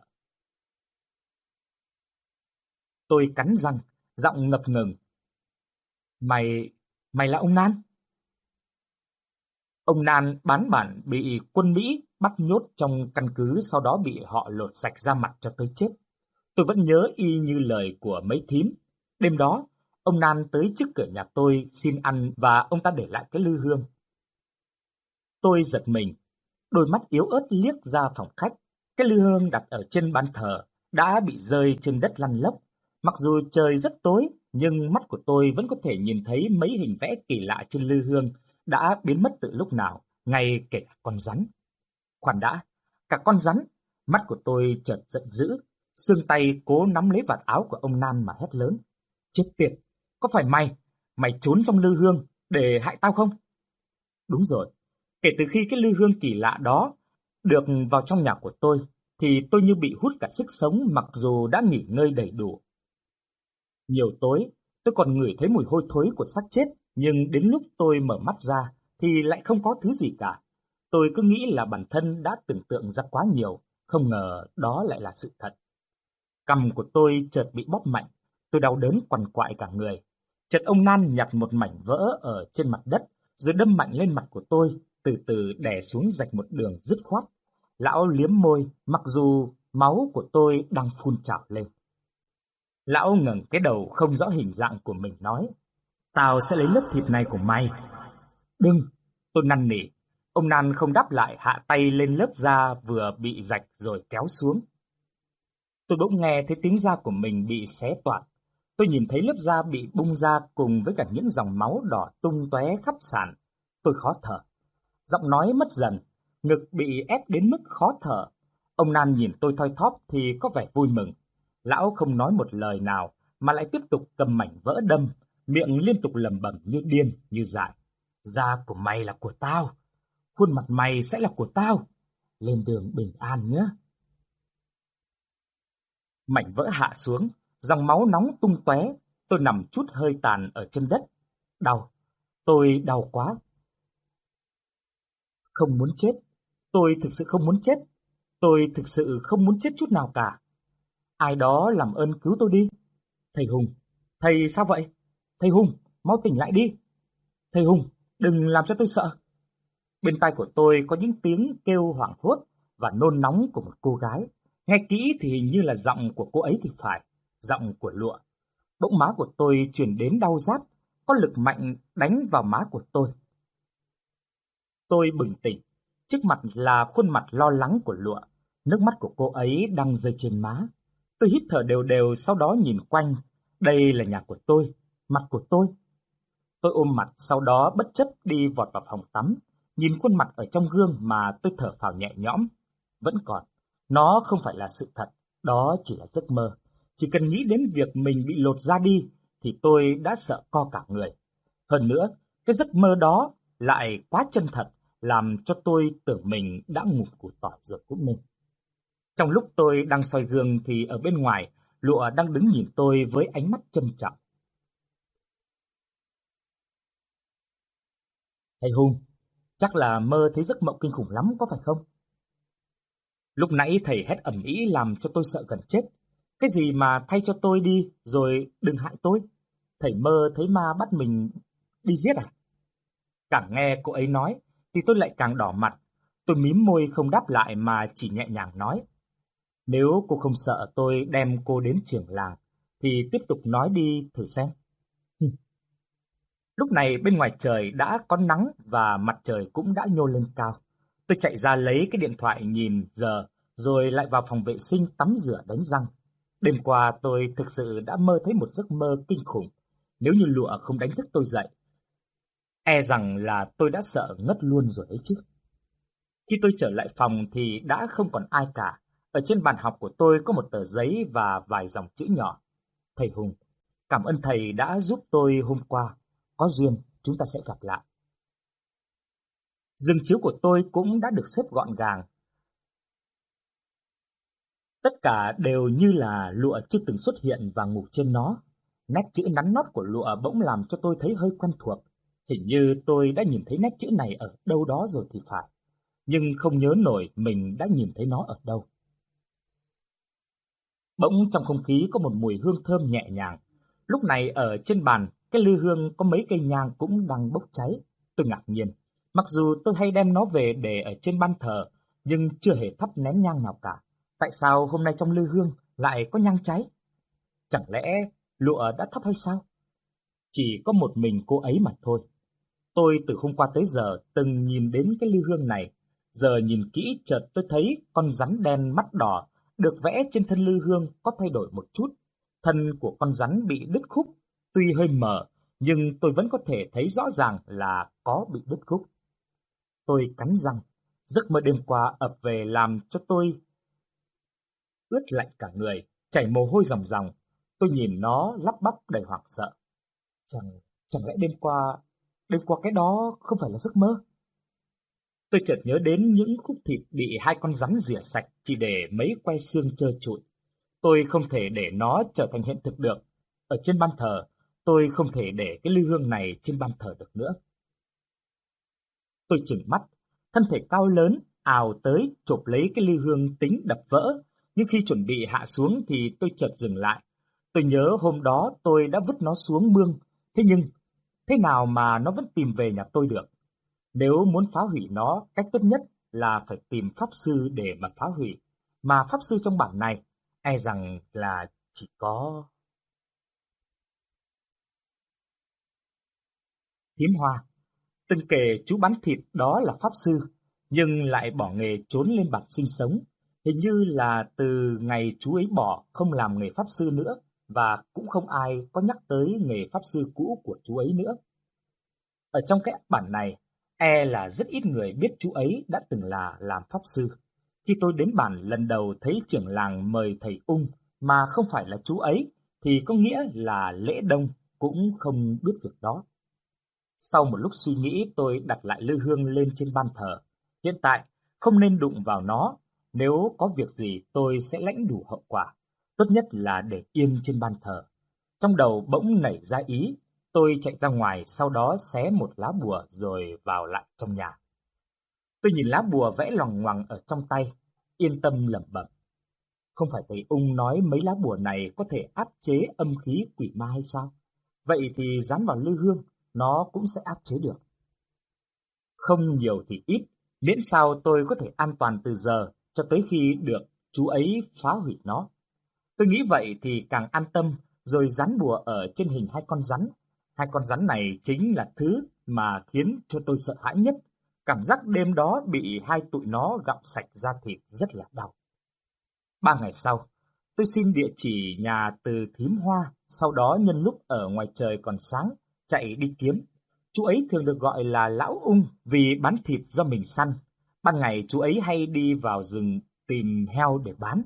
Tôi cắn răng, giọng ngập ngừng. Mày là ông Nan? Ông Nan bán bản bị quân Mỹ bắt nhốt trong căn cứ, sau đó bị họ lột sạch da mặt cho tới chết. Tôi vẫn nhớ y như lời của mấy thím. Đêm đó, ông Nan tới trước cửa nhà tôi xin ăn và ông ta để lại cái lư hương. Tôi giật mình, đôi mắt yếu ớt liếc ra phòng khách. Cái lư hương đặt ở trên bàn thờ đã bị rơi trên đất lăn lóc. Mặc dù trời rất tối, nhưng mắt của tôi vẫn có thể nhìn thấy mấy hình vẽ kỳ lạ trên lư hương đã biến mất từ lúc nào, ngay kể cả con rắn. Khoan đã, cả con rắn! Mắt của tôi chợt giận dữ, xương tay cố nắm lấy vạt áo của ông Nan mà hét lớn. Chết tiệt! Có phải mày trốn trong lư hương để hại tao không? Đúng rồi, kể từ khi cái lư hương kỳ lạ đó được vào trong nhà của tôi, thì tôi như bị hút cả sức sống mặc dù đã nghỉ ngơi đầy đủ. Nhiều tối, tôi còn ngửi thấy mùi hôi thối của xác chết, nhưng đến lúc tôi mở mắt ra thì lại không có thứ gì cả. Tôi cứ nghĩ là bản thân đã tưởng tượng ra quá nhiều, không ngờ đó lại là sự thật. Cằm của tôi chợt bị bóp mạnh, tôi đau đớn quằn quại cả người. Chợt ông Nan nhặt một mảnh vỡ ở trên mặt đất, rồi đâm mạnh lên mặt của tôi, từ từ đè xuống rạch một đường dứt khoát. Lão liếm môi, mặc dù máu của tôi đang phun trào lên. Lão ngẩng cái đầu không rõ hình dạng của mình nói, tao sẽ lấy lớp thịt này của mày. Đừng, tôi năn nỉ. Ông Nan không đáp lại, hạ tay lên lớp da vừa bị rạch rồi kéo xuống. Tôi bỗng nghe thấy tiếng da của mình bị xé toạc. Tôi nhìn thấy lớp da bị bung ra cùng với cả những dòng máu đỏ tung tóe khắp sàn. Tôi khó thở. Giọng nói mất dần, ngực bị ép đến mức khó thở. Ông Nan nhìn tôi thoi thóp thì có vẻ vui mừng. Lão không nói một lời nào mà lại tiếp tục cầm mảnh vỡ đâm, miệng liên tục lẩm bẩm như điên, như dại. Da của mày là của tao, khuôn mặt mày sẽ là của tao. Lên đường bình an nhé. Mảnh vỡ hạ xuống, dòng máu nóng tung tóe. Tôi nằm trút hơi tàn ở trên đất. Đau, tôi đau quá. Không muốn chết, tôi thực sự không muốn chết. Tôi thực sự không muốn chết chút nào cả. Ai đó làm ơn cứu tôi đi. Thầy Hùng, thầy sao vậy? Thầy Hùng, mau tỉnh lại đi. Thầy Hùng, đừng làm cho tôi sợ. Bên tai của tôi có những tiếng kêu hoảng hốt và nôn nóng của một cô gái. Nghe kỹ thì hình như là giọng của cô ấy thì phải, giọng của Lụa. Bỗng má của tôi truyền đến đau rát, có lực mạnh đánh vào má của tôi. Tôi bừng tỉnh, trước mặt là khuôn mặt lo lắng của Lụa, nước mắt của cô ấy đang rơi trên má. Tôi hít thở đều đều, sau đó nhìn quanh. Đây là nhà của tôi, mặt của tôi. Tôi ôm mặt, sau đó bất chấp đi vọt vào phòng tắm. Nhìn khuôn mặt ở trong gương mà tôi thở phào nhẹ nhõm. Vẫn còn, nó không phải là sự thật, đó chỉ là giấc mơ. Chỉ cần nghĩ đến việc mình bị lột da đi thì tôi đã sợ co cả người. Hơn nữa, cái giấc mơ đó lại quá chân thật, làm cho tôi tưởng mình đã ngủ củ tỏi rồi cũng nên. Trong lúc tôi đang soi gương thì ở bên ngoài, Lụa đang đứng nhìn tôi với ánh mắt trân trọng. Thầy Hùng, chắc là mơ thấy giấc mộng kinh khủng lắm có phải không? Lúc nãy thầy hét ầm ĩ làm cho tôi sợ gần chết. Cái gì mà thay cho tôi đi rồi đừng hại tôi? Thầy mơ thấy ma bắt mình đi giết à? Càng nghe cô ấy nói thì tôi lại càng đỏ mặt. Tôi mím môi không đáp lại mà chỉ nhẹ nhàng nói. Nếu cô không sợ tôi đem cô đến trường làng thì tiếp tục nói đi thử xem. Lúc này bên ngoài trời đã có nắng và mặt trời cũng đã nhô lên cao. Tôi chạy ra lấy cái điện thoại nhìn giờ rồi lại vào phòng vệ sinh tắm rửa đánh răng. Đêm qua tôi thực sự đã mơ thấy một giấc mơ kinh khủng. Nếu như Lụa không đánh thức tôi dậy E rằng là tôi đã sợ ngất luôn rồi ấy chứ. Khi tôi trở lại phòng thì đã không còn ai cả. Ở trên bàn học của tôi có một tờ giấy và vài dòng chữ nhỏ. Thầy Hùng, cảm ơn thầy đã giúp tôi hôm qua. Có duyên, chúng ta sẽ gặp lại. Giường chiếu của tôi cũng đã được xếp gọn gàng. Tất cả đều như là lụa chưa từng xuất hiện và ngủ trên nó. Nét chữ nắn nót của lụa bỗng làm cho tôi thấy hơi quen thuộc. Hình như tôi đã nhìn thấy nét chữ này ở đâu đó rồi thì phải, nhưng không nhớ nổi mình đã nhìn thấy nó ở đâu. Bỗng trong không khí có một mùi hương thơm nhẹ nhàng. Lúc này ở trên bàn, cái lư hương có mấy cây nhang cũng đang bốc cháy. Tôi ngạc nhiên, mặc dù tôi hay đem nó về để ở trên ban thờ, nhưng chưa hề thắp nén nhang nào cả. Tại sao hôm nay trong lư hương lại có nhang cháy? Chẳng lẽ lụa đã thắp hay sao? Chỉ có một mình cô ấy mà thôi. Tôi từ hôm qua tới giờ từng nhìn đến cái lư hương này. Giờ nhìn kỹ chợt tôi thấy con rắn đen mắt đỏ được vẽ trên thân lư hương có thay đổi một chút. Thân của con rắn bị đứt khúc, tuy hơi mờ, nhưng tôi vẫn có thể thấy rõ ràng là có bị đứt khúc. Tôi cắn răng, giấc mơ đêm qua ập về làm cho tôi ướt lạnh cả người, chảy mồ hôi ròng ròng. Tôi nhìn nó lắp bắp đầy hoảng sợ. Chẳng lẽ đêm qua cái đó không phải là giấc mơ? Tôi chợt nhớ đến những khúc thịt bị hai con rắn rỉa sạch chỉ để mấy que xương trơ trụi. Tôi không thể để nó trở thành hiện thực được. Ở trên ban thờ, tôi không thể để cái lư hương này trên ban thờ được nữa. Tôi chừng mắt, thân thể cao lớn ào tới chộp lấy cái lư hương tính đập vỡ, nhưng khi chuẩn bị hạ xuống thì tôi chợt dừng lại. Tôi nhớ hôm đó tôi đã vứt nó xuống mương, thế nhưng thế nào mà nó vẫn tìm về nhà tôi được? Nếu muốn phá hủy nó, cách tốt nhất là phải tìm pháp sư để mà phá hủy. Mà pháp sư trong bản này, e rằng là chỉ có Thím Hoa. Từng kể chú bán thịt đó là pháp sư, nhưng lại bỏ nghề trốn lên bản sinh sống. Hình như là từ ngày chú ấy bỏ không làm nghề pháp sư nữa, và cũng không ai có nhắc tới nghề pháp sư cũ của chú ấy nữa. Ở trong cái bản này, e là rất ít người biết chú ấy đã từng là làm pháp sư. Khi tôi đến bản lần đầu thấy trưởng làng mời thầy Ung mà không phải là chú ấy, thì có nghĩa là lễ đông cũng không biết việc đó. Sau một lúc suy nghĩ, tôi đặt lại lư hương lên trên ban thờ. Hiện tại, không nên đụng vào nó. Nếu có việc gì, tôi sẽ lãnh đủ hậu quả. Tốt nhất là để yên trên ban thờ. Trong đầu bỗng nảy ra ý, tôi chạy ra ngoài, sau đó xé một lá bùa rồi vào lại trong nhà. Tôi nhìn lá bùa vẽ loằng ngoằng ở trong tay, yên tâm lẩm bẩm. Không phải thầy Ung nói mấy lá bùa này có thể áp chế âm khí quỷ ma hay sao? Vậy thì dán vào lư hương, nó cũng sẽ áp chế được. Không nhiều thì ít, miễn sao tôi có thể an toàn từ giờ cho tới khi được chú ấy phá hủy nó. Tôi nghĩ vậy thì càng an tâm, rồi dán bùa ở trên hình hai con rắn. Hai con rắn này chính là thứ mà khiến cho tôi sợ hãi nhất. Cảm giác đêm đó bị hai tụi nó gặm sạch da thịt rất là đau. 3 ngày sau, tôi xin địa chỉ nhà từ thím Hoa, sau đó nhân lúc ở ngoài trời còn sáng, chạy đi kiếm. Chú ấy thường được gọi là Lão Ung vì bán thịt do mình săn. Ban ngày chú ấy hay đi vào rừng tìm heo để bán.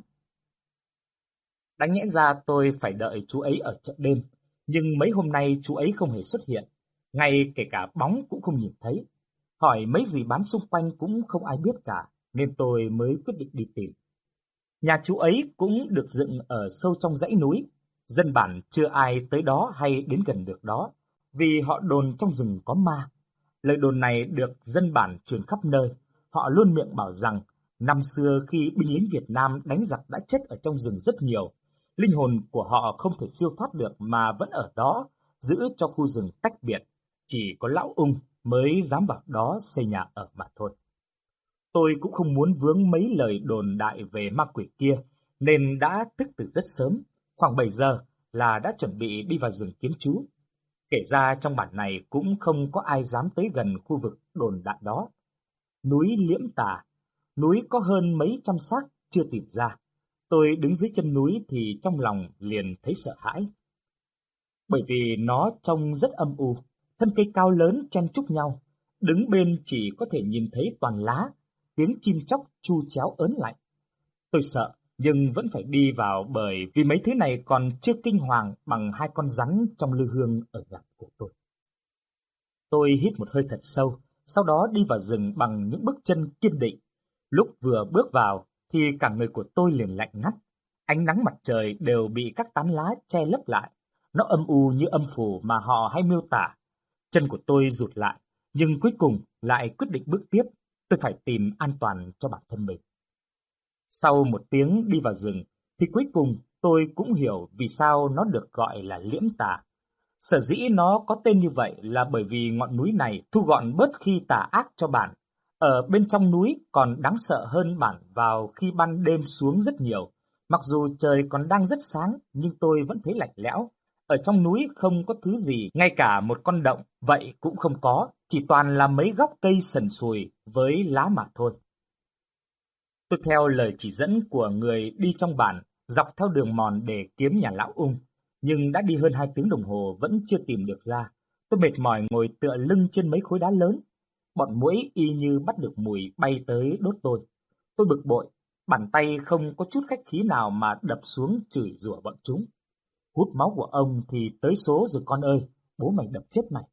Đáng nhẽ ra tôi phải đợi chú ấy ở chợ đêm, nhưng mấy hôm nay chú ấy không hề xuất hiện, ngay kể cả bóng cũng không nhìn thấy. Hỏi mấy gì bán xung quanh cũng không ai biết cả, nên tôi mới quyết định đi tìm. Nhà chú ấy cũng được dựng ở sâu trong dãy núi, dân bản chưa ai tới đó hay đến gần được đó, vì họ đồn trong rừng có ma. Lời đồn này được dân bản truyền khắp nơi, họ luôn miệng bảo rằng năm xưa khi binh lính Việt Nam đánh giặc đã chết ở trong rừng rất nhiều, linh hồn của họ không thể siêu thoát được mà vẫn ở đó, giữ cho khu rừng tách biệt, chỉ có Lão Ung mới dám vào đó xây nhà ở mà thôi. Tôi cũng không muốn vướng mấy lời đồn đại về ma quỷ kia, nên đã thức từ rất sớm, khoảng 7 giờ là đã chuẩn bị đi vào rừng kiếm trú. Kể ra trong bản này cũng không có ai dám tới gần khu vực đồn đại đó. Núi Liễm Tà, núi có hơn mấy trăm xác chưa tìm ra. Tôi đứng dưới chân núi thì trong lòng liền thấy sợ hãi. Bởi vì nó trông rất âm u, thân cây cao lớn chen chúc nhau, đứng bên chỉ có thể nhìn thấy toàn lá, tiếng chim chóc chu chéo ớn lạnh. Tôi sợ, nhưng vẫn phải đi vào bởi vì mấy thứ này còn chưa kinh hoàng bằng hai con rắn trong lư hương ở nhà của tôi. Tôi hít một hơi thật sâu, sau đó đi vào rừng bằng những bước chân kiên định. Lúc vừa bước vào thì cả người của tôi liền lạnh ngắt. Ánh nắng mặt trời đều bị các tán lá che lấp lại. Nó âm u như âm phủ mà họ hay miêu tả. Chân của tôi rụt lại, nhưng cuối cùng lại quyết định bước tiếp. Tôi phải tìm an toàn cho bản thân mình. Sau một tiếng đi vào rừng, thì cuối cùng tôi cũng hiểu vì sao nó được gọi là Liễm Tà. Sở dĩ nó có tên như vậy là bởi vì ngọn núi này thu gọn bớt khi tà ác cho bản. Ở bên trong núi còn đáng sợ hơn bản vào khi ban đêm xuống rất nhiều. Mặc dù trời còn đang rất sáng, nhưng tôi vẫn thấy lạnh lẽo. Ở trong núi không có thứ gì, ngay cả một con động, vậy cũng không có, chỉ toàn là mấy gốc cây sần sùi với lá mà thôi. Tôi theo lời chỉ dẫn của người đi trong bản, dọc theo đường mòn để kiếm nhà lão Ung, nhưng đã đi hơn 2 tiếng đồng hồ vẫn chưa tìm được ra. Tôi mệt mỏi ngồi tựa lưng trên mấy khối đá lớn. Bọn muỗi y như bắt được mùi bay tới đốt tôi. Tôi bực bội, bàn tay không có chút khách khí nào mà đập xuống chửi rủa bọn chúng. Hút máu của ông thì tới số rồi con ơi, bố mày đập chết mày.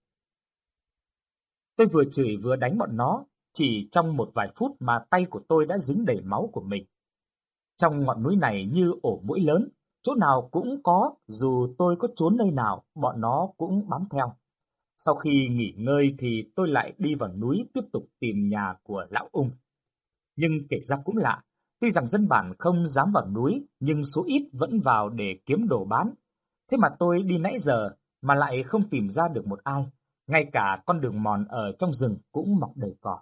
Tôi vừa chửi vừa đánh bọn nó, chỉ trong một vài phút mà tay của tôi đã dính đầy máu của mình. Trong ngọn núi này như ổ muỗi lớn, chỗ nào cũng có, dù tôi có trốn nơi nào, bọn nó cũng bám theo. Sau khi nghỉ ngơi thì tôi lại đi vào núi tiếp tục tìm nhà của lão Ung. Nhưng kể ra cũng lạ, tuy rằng dân bản không dám vào núi, nhưng số ít vẫn vào để kiếm đồ bán. Thế mà tôi đi nãy giờ mà lại không tìm ra được một ai, ngay cả con đường mòn ở trong rừng cũng mọc đầy cỏ.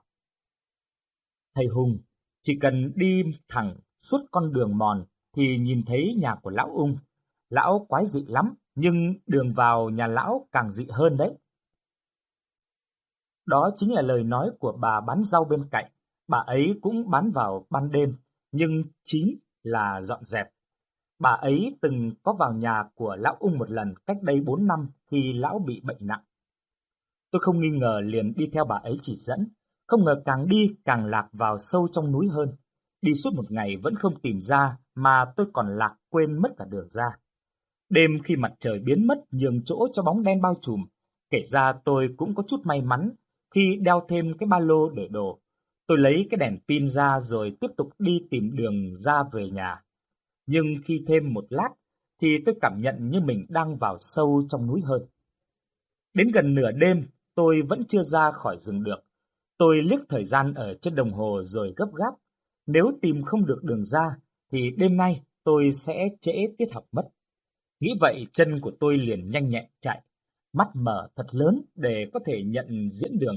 Thầy Hùng chỉ cần đi thẳng suốt con đường mòn thì nhìn thấy nhà của lão Ung. Lão quái dị lắm, nhưng đường vào nhà lão càng dị hơn đấy. Đó chính là lời nói của bà bán rau bên cạnh. Bà ấy cũng bán vào ban đêm, nhưng chính là dọn dẹp. Bà ấy từng có vào nhà của lão Ung một lần cách đây 4 năm khi lão bị bệnh nặng. Tôi không nghi ngờ liền đi theo bà ấy chỉ dẫn. Không ngờ càng đi càng lạc vào sâu trong núi hơn. Đi suốt một ngày vẫn không tìm ra mà tôi còn lạc quên mất cả đường ra. Đêm khi mặt trời biến mất nhường chỗ cho bóng đen bao trùm. Kể ra tôi cũng có chút may mắn khi đeo thêm cái ba lô để đồ. Tôi lấy cái đèn pin ra rồi tiếp tục đi tìm đường ra về nhà. Nhưng khi thêm một lát thì tôi cảm nhận như mình đang vào sâu trong núi hơn. Đến gần nửa đêm tôi vẫn chưa ra khỏi rừng được. Tôi liếc thời gian ở trên đồng hồ rồi gấp gáp. Nếu tìm không được đường ra thì đêm nay tôi sẽ trễ tiết học mất. Nghĩ vậy chân của tôi liền nhanh nhẹn chạy, mắt mở thật lớn để có thể nhận diễn đường.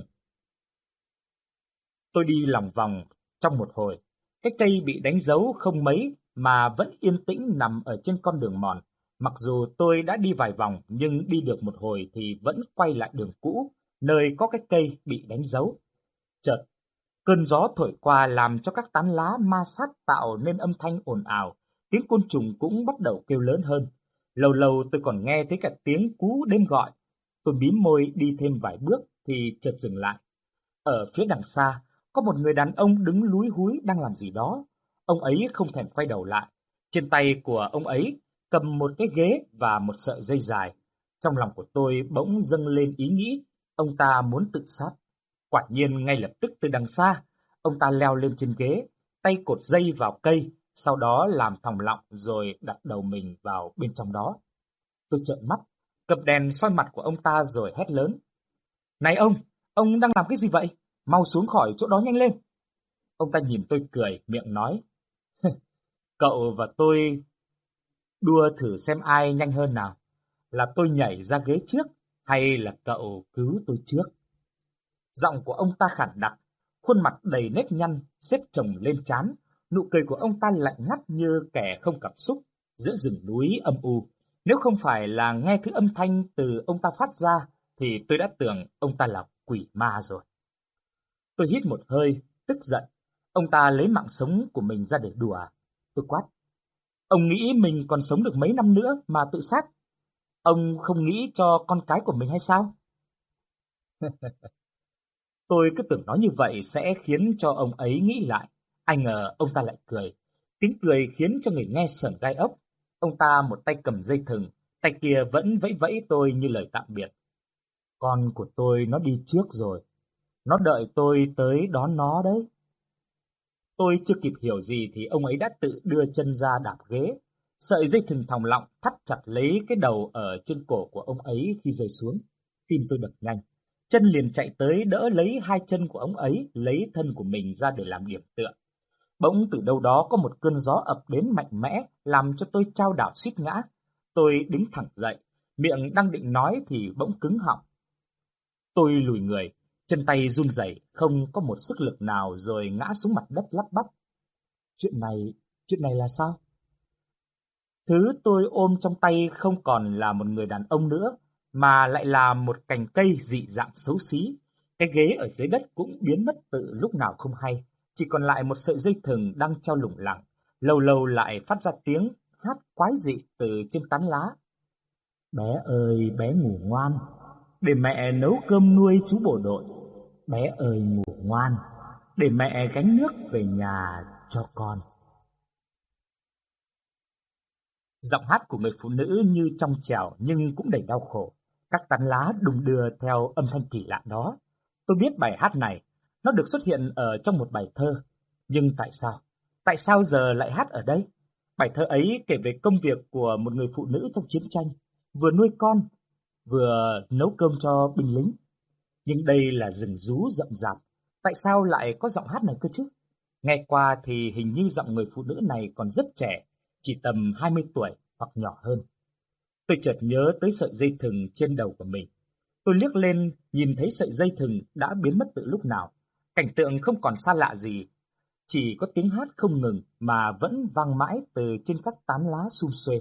Tôi đi lòng vòng trong một hồi, cái cây bị đánh dấu không mấy mà vẫn yên tĩnh nằm ở trên con đường mòn. Mặc dù tôi đã đi vài vòng nhưng đi được một hồi thì vẫn quay lại đường cũ, nơi có cái cây bị đánh dấu. Chợt, cơn gió thổi qua làm cho các tán lá ma sát tạo nên âm thanh ồn ào, tiếng côn trùng cũng bắt đầu kêu lớn hơn. Lâu lâu tôi còn nghe thấy cả tiếng cú đêm gọi. Tôi mím môi đi thêm vài bước thì chợt dừng lại. Ở phía đằng xa, có một người đàn ông đứng lúi húi đang làm gì đó. Ông ấy không thèm quay đầu lại. Trên tay của ông ấy cầm một cái ghế và một sợi dây dài. Trong lòng của tôi bỗng dâng lên ý nghĩ, ông ta muốn tự sát. Quả nhiên ngay lập tức từ đằng xa, ông ta leo lên trên ghế, tay cột dây vào cây, sau đó làm thòng lọng rồi đặt đầu mình vào bên trong đó. Tôi trợn mắt, cầm đèn soi mặt của ông ta rồi hét lớn. Này ông đang làm cái gì vậy? Mau xuống khỏi chỗ đó nhanh lên. Ông ta nhìn tôi cười, miệng nói. Cậu và tôi đua thử xem ai nhanh hơn nào. Là tôi nhảy ra ghế trước hay là cậu cứu tôi trước? Giọng của ông ta khản đặc, khuôn mặt đầy nếp nhăn, xếp chồng lên trán. Nụ cười của ông ta lạnh ngắt như kẻ không cảm xúc giữa rừng núi âm u. Nếu không phải là nghe thứ âm thanh từ ông ta phát ra thì tôi đã tưởng ông ta là quỷ ma rồi. Tôi hít một hơi, tức giận. Ông ta lấy mạng sống của mình ra để đùa. Tôi quát. Ông nghĩ mình còn sống được mấy năm nữa mà tự sát? Ông không nghĩ cho con cái của mình hay sao? Tôi cứ tưởng nói như vậy sẽ khiến cho ông ấy nghĩ lại. Ai ngờ ông ta lại cười. Tiếng cười khiến cho người nghe sởn gai ốc. Ông ta một tay cầm dây thừng, tay kia vẫn vẫy vẫy tôi như lời tạm biệt. Con của tôi nó đi trước rồi. Nó đợi tôi tới đón nó đấy. Tôi chưa kịp hiểu gì thì ông ấy đã tự đưa chân ra đạp ghế. Sợi dây thừng thòng lọng thắt chặt lấy cái đầu ở trên cổ của ông ấy khi rơi xuống. Tim tôi đập nhanh. Chân liền chạy tới đỡ lấy hai chân của ông ấy, lấy thân của mình ra để làm điểm tựa. Bỗng từ đâu đó có một cơn gió ập đến mạnh mẽ, làm cho tôi chao đảo suýt ngã. Tôi đứng thẳng dậy, miệng đang định nói thì bỗng cứng họng. Tôi lùi người, chân tay run rẩy, không có một sức lực nào rồi ngã xuống mặt đất lắp bắp. Chuyện này là sao? Thứ tôi ôm trong tay không còn là một người đàn ông nữa, mà lại là một cành cây dị dạng xấu xí. Cái ghế ở dưới đất cũng biến mất từ lúc nào không hay, chỉ còn lại một sợi dây thừng đang treo lủng lẳng, lâu lâu lại phát ra tiếng hát quái dị từ trên tán lá. Bé ơi, bé ngủ ngoan, để mẹ nấu cơm nuôi chú bộ đội. Bé ơi ngủ ngoan, để mẹ gánh nước về nhà cho con. Giọng hát của người phụ nữ như trong trẻo nhưng cũng đầy đau khổ. Các tán lá đung đưa theo âm thanh kỳ lạ đó. Tôi biết bài hát này, nó được xuất hiện ở trong một bài thơ. Nhưng tại sao? Tại sao giờ lại hát ở đây? Bài thơ ấy kể về công việc của một người phụ nữ trong chiến tranh, vừa nuôi con, vừa nấu cơm cho binh lính. Nhưng đây là rừng rú rậm rạp, tại sao lại có giọng hát này cơ chứ? Nghe qua thì hình như giọng người phụ nữ này còn rất trẻ, chỉ tầm 20 tuổi hoặc nhỏ hơn. Tôi chợt nhớ tới sợi dây thừng trên đầu của mình. Tôi liếc lên, nhìn thấy sợi dây thừng đã biến mất từ lúc nào. Cảnh tượng không còn xa lạ gì, chỉ có tiếng hát không ngừng mà vẫn vang mãi từ trên các tán lá sum xuê.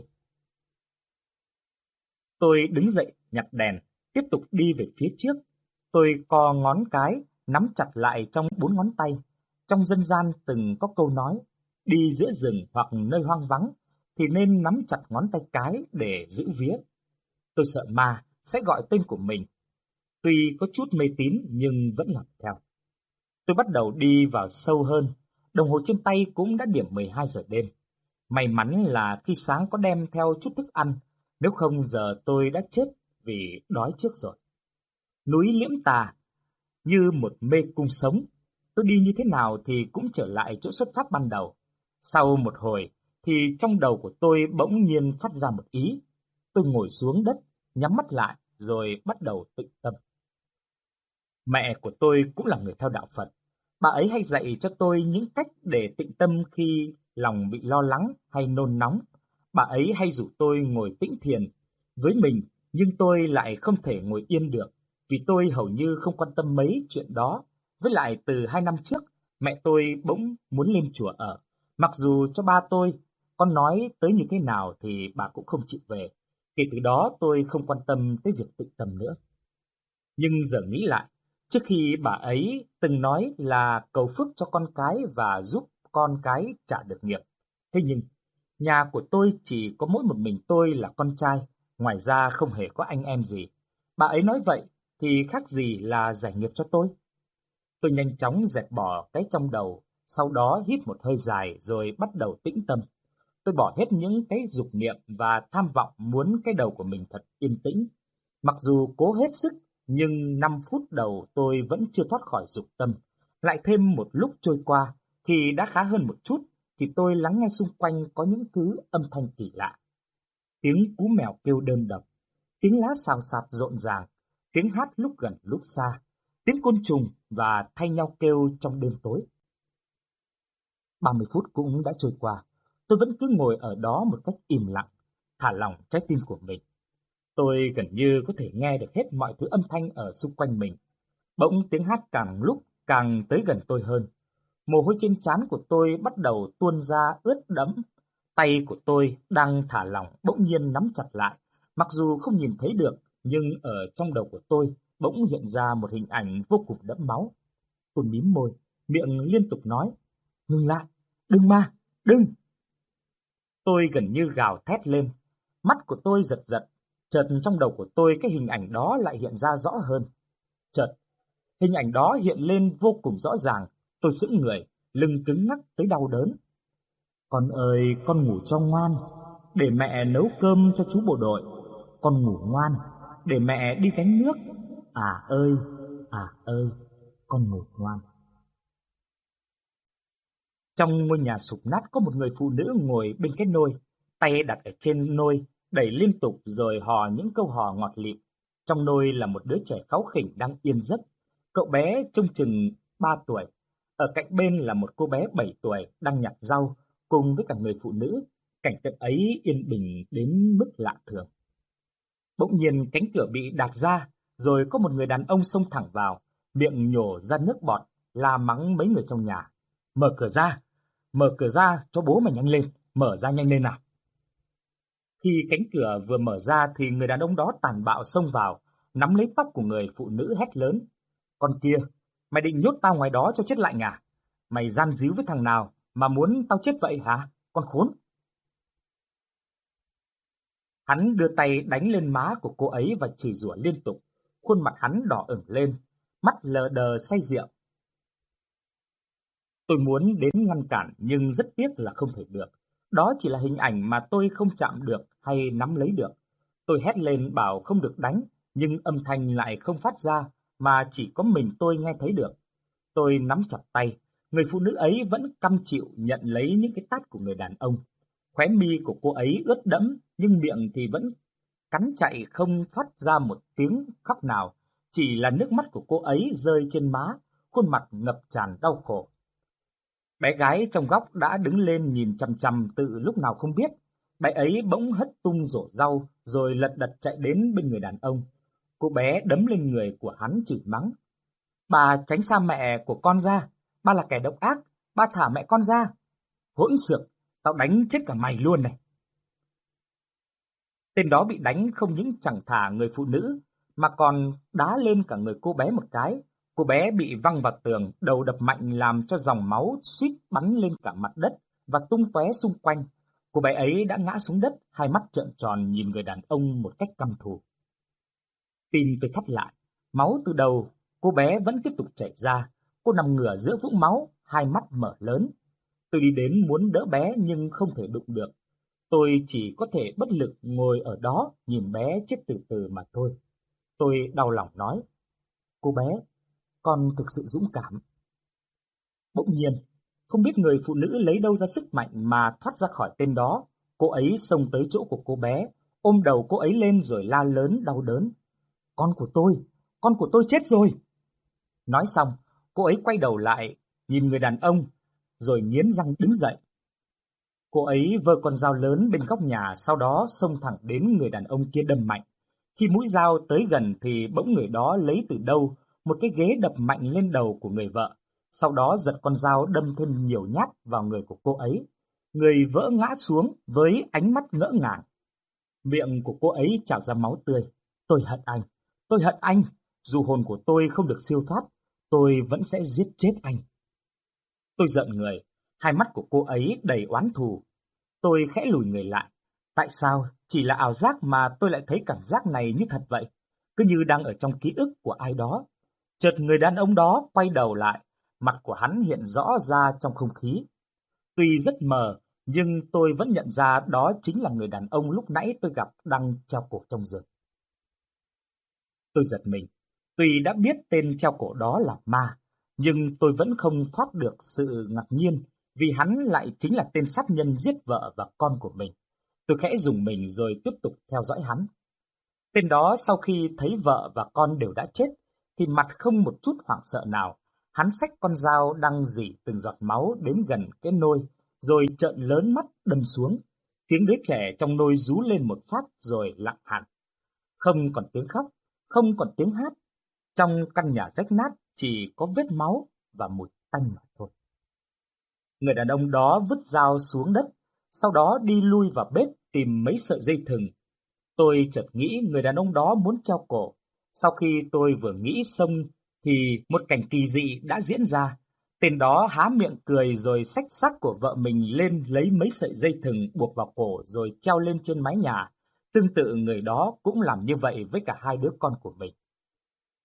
Tôi đứng dậy, nhặt đèn, tiếp tục đi về phía trước. Tôi co ngón cái, nắm chặt lại trong 4 ngón tay. Trong dân gian từng có câu nói, đi giữa rừng hoặc nơi hoang vắng thì nên nắm chặt ngón tay cái để giữ vía. Tôi sợ ma sẽ gọi tên của mình. Tuy có chút mê tín nhưng vẫn làm theo. Tôi bắt đầu đi vào sâu hơn. Đồng hồ trên tay cũng đã điểm 12 giờ đêm. May mắn là khi sáng có đem theo chút thức ăn, nếu không giờ tôi đã chết vì đói trước rồi. Núi Liễm Tà như một mê cung sống. Tôi đi như thế nào thì cũng trở lại chỗ xuất phát ban đầu. Sau một hồi thì trong đầu của tôi bỗng nhiên phát ra một ý. Tôi ngồi xuống đất, nhắm mắt lại rồi bắt đầu tĩnh tâm. Mẹ của tôi cũng là người theo đạo Phật. Bà ấy hay dạy cho tôi những cách để tĩnh tâm khi lòng bị lo lắng hay nôn nóng. Bà ấy hay rủ tôi ngồi tĩnh thiền với mình, nhưng tôi lại không thể ngồi yên được, vì tôi hầu như không quan tâm mấy chuyện đó. Với lại từ 2 năm trước, mẹ tôi bỗng muốn lên chùa ở. Mặc dù cho ba tôi, con nói tới như thế nào thì bà cũng không chịu về. Kể từ đó tôi không quan tâm tới việc tĩnh tâm nữa. Nhưng giờ nghĩ lại, trước khi bà ấy từng nói là cầu phước cho con cái và giúp con cái trả được nghiệp. Thế nhưng, nhà của tôi chỉ có mỗi một mình tôi là con trai, ngoài ra không hề có anh em gì. Bà ấy nói vậy thì khác gì là giải nghiệp cho tôi. Tôi nhanh chóng dẹp bỏ cái trong đầu, sau đó hít một hơi dài rồi bắt đầu tĩnh tâm. Tôi bỏ hết những cái dục niệm và tham vọng muốn cái đầu của mình thật yên tĩnh. Mặc dù cố hết sức, nhưng 5 phút đầu tôi vẫn chưa thoát khỏi dục tâm. Lại thêm một lúc trôi qua, thì đã khá hơn một chút, thì tôi lắng nghe xung quanh có những thứ âm thanh kỳ lạ. Tiếng cú mèo kêu đơn độc, tiếng lá xào xạc rộn ràng, tiếng hát lúc gần lúc xa, tiếng côn trùng và thay nhau kêu trong đêm tối. 30 phút cũng đã trôi qua, tôi vẫn cứ ngồi ở đó một cách im lặng, thả lỏng trái tim của mình. Tôi gần như có thể nghe được hết mọi thứ âm thanh ở xung quanh mình. Bỗng tiếng hát càng lúc càng tới gần tôi hơn. Mồ hôi trên trán của tôi bắt đầu tuôn ra ướt đẫm. Tay của tôi đang thả lỏng bỗng nhiên nắm chặt lại. Mặc dù không nhìn thấy được, nhưng ở trong đầu của tôi bỗng hiện ra một hình ảnh vô cùng đẫm máu. Tôi mím môi, miệng liên tục nói, ngừng lại, đừng mà, đừng. Tôi gần như gào thét lên, mắt của tôi giật giật. Chợt trong đầu của tôi cái hình ảnh đó lại hiện ra rõ hơn. Chợt, hình ảnh đó hiện lên vô cùng rõ ràng, tôi sững người, lưng cứng ngắc tới đau đớn. Con ơi, con ngủ cho ngoan, để mẹ nấu cơm cho chú bộ đội. Con ngủ ngoan, để mẹ đi gánh nước. À ơi, con ngủ ngoan. Trong ngôi nhà sụp nát có một người phụ nữ ngồi bên cái nôi, tay đặt ở trên nôi, đẩy liên tục rồi hò những câu hò ngọt lịm. Trong nôi là một đứa trẻ kháu khỉnh đang yên giấc. Cậu bé trông chừng 3 tuổi. Ở cạnh bên là một cô bé 7 tuổi đang nhặt rau cùng với cả người phụ nữ. Cảnh tượng ấy yên bình đến mức lạ thường. Bỗng nhiên cánh cửa bị đạp ra, rồi có một người đàn ông xông thẳng vào, miệng nhổ ra nước bọt, la mắng mấy người trong nhà. Mở cửa ra cho bố mày nhanh lên, mở ra nhanh lên nào. Khi cánh cửa vừa mở ra thì người đàn ông đó tàn bạo xông vào, nắm lấy tóc của người phụ nữ hét lớn. Con kia, mày định nhốt tao ngoài đó cho chết lạnh à? Mày gian díu với thằng nào mà muốn tao chết vậy hả, con khốn? Hắn đưa tay đánh lên má của cô ấy và chửi rủa liên tục. Khuôn mặt hắn đỏ ửng lên, mắt lờ đờ say rượu. Tôi muốn đến ngăn cản nhưng rất tiếc là không thể được. Đó chỉ là hình ảnh mà tôi không chạm được hay nắm lấy được. Tôi hét lên bảo không được đánh, nhưng âm thanh lại không phát ra mà chỉ có mình tôi nghe thấy được. Tôi nắm chặt tay, người phụ nữ ấy vẫn căm chịu nhận lấy những cái tát của người đàn ông. Khóe mi của cô ấy ướt đẫm, nhưng miệng thì vẫn cắn chạy không phát ra một tiếng khóc nào. Chỉ là nước mắt của cô ấy rơi trên má, khuôn mặt ngập tràn đau khổ. Bé gái trong góc đã đứng lên nhìn chằm chằm từ lúc nào không biết. Bé ấy bỗng hất tung rổ rau rồi lật đật chạy đến bên người đàn ông. Cô bé đấm lên người của hắn chửi mắng. Bà tránh xa mẹ của con ra, ba là kẻ độc ác, ba thả mẹ con ra. Hỗn xược, tao đánh chết cả mày luôn này. Tên đó bị đánh không những chẳng thả người phụ nữ, mà còn đá lên cả người cô bé một cái. Cô bé bị văng vào tường, đầu đập mạnh làm cho dòng máu suýt bắn lên cả mặt đất và tung tóe xung quanh. Cô bé ấy đã ngã xuống đất, hai mắt trợn tròn nhìn người đàn ông một cách căm thù. Tim tôi thắt lại, máu từ đầu cô bé vẫn tiếp tục chảy ra. Cô nằm ngửa giữa vũng máu, hai mắt mở lớn. Tôi đi đến muốn đỡ bé nhưng không thể đụng được. Tôi chỉ có thể bất lực ngồi ở đó nhìn bé chết từ từ mà thôi. Tôi đau lòng nói, cô bé, con thực sự dũng cảm. Bỗng nhiên, không biết người phụ nữ lấy đâu ra sức mạnh mà thoát ra khỏi tên đó. Cô ấy xông tới chỗ của cô bé, ôm đầu cô ấy lên rồi la lớn đau đớn. Con của tôi chết rồi. Nói xong, cô ấy quay đầu lại, nhìn người đàn ông, rồi nghiến răng đứng dậy. Cô ấy vơ con dao lớn bên góc nhà, sau đó xông thẳng đến người đàn ông kia đâm mạnh. Khi mũi dao tới gần thì bỗng người đó lấy từ đâu một cái ghế đập mạnh lên đầu của người vợ, sau đó giật con dao đâm thêm nhiều nhát vào người của cô ấy. Người vỡ ngã xuống với ánh mắt ngỡ ngàng. Miệng của cô ấy trào ra máu tươi. Tôi hận anh, dù hồn của tôi không được siêu thoát, tôi vẫn sẽ giết chết anh. Tôi giận người, hai mắt của cô ấy đầy oán thù. Tôi khẽ lùi người lại. Tại sao chỉ là ảo giác mà tôi lại thấy cảm giác này như thật vậy? Cứ như đang ở trong ký ức của ai đó. Chợt người đàn ông đó quay đầu lại, mặt của hắn hiện rõ ra trong không khí. Tuy rất mờ, nhưng tôi vẫn nhận ra đó chính là người đàn ông lúc nãy tôi gặp đang treo cổ trong giường. Tôi giật mình. Tuy đã biết tên treo cổ đó là ma, nhưng tôi vẫn không thoát được sự ngạc nhiên vì hắn lại chính là tên sát nhân giết vợ và con của mình. Tôi khẽ rùng mình rồi tiếp tục theo dõi hắn. Tên đó sau khi thấy vợ và con đều đã chết thì mặt không một chút hoảng sợ nào. Hắn xách con dao đang rỉ từng giọt máu đến gần cái nôi, rồi trợn lớn mắt đâm xuống. Tiếng đứa trẻ trong nôi rú lên một phát rồi lặng hẳn. Không còn tiếng khóc, không còn tiếng hát. Trong căn nhà rách nát chỉ có vết máu và mùi tanh mà thôi. Người đàn ông đó vứt dao xuống đất, sau đó đi lui vào bếp tìm mấy sợi dây thừng. Tôi chợt nghĩ người đàn ông đó muốn treo cổ. Sau khi tôi vừa nghĩ xong thì một cảnh kỳ dị đã diễn ra. Tên đó há miệng cười rồi xách xác của vợ mình lên lấy mấy sợi dây thừng buộc vào cổ rồi treo lên trên mái nhà. Tương tự người đó cũng làm như vậy với cả hai đứa con của mình.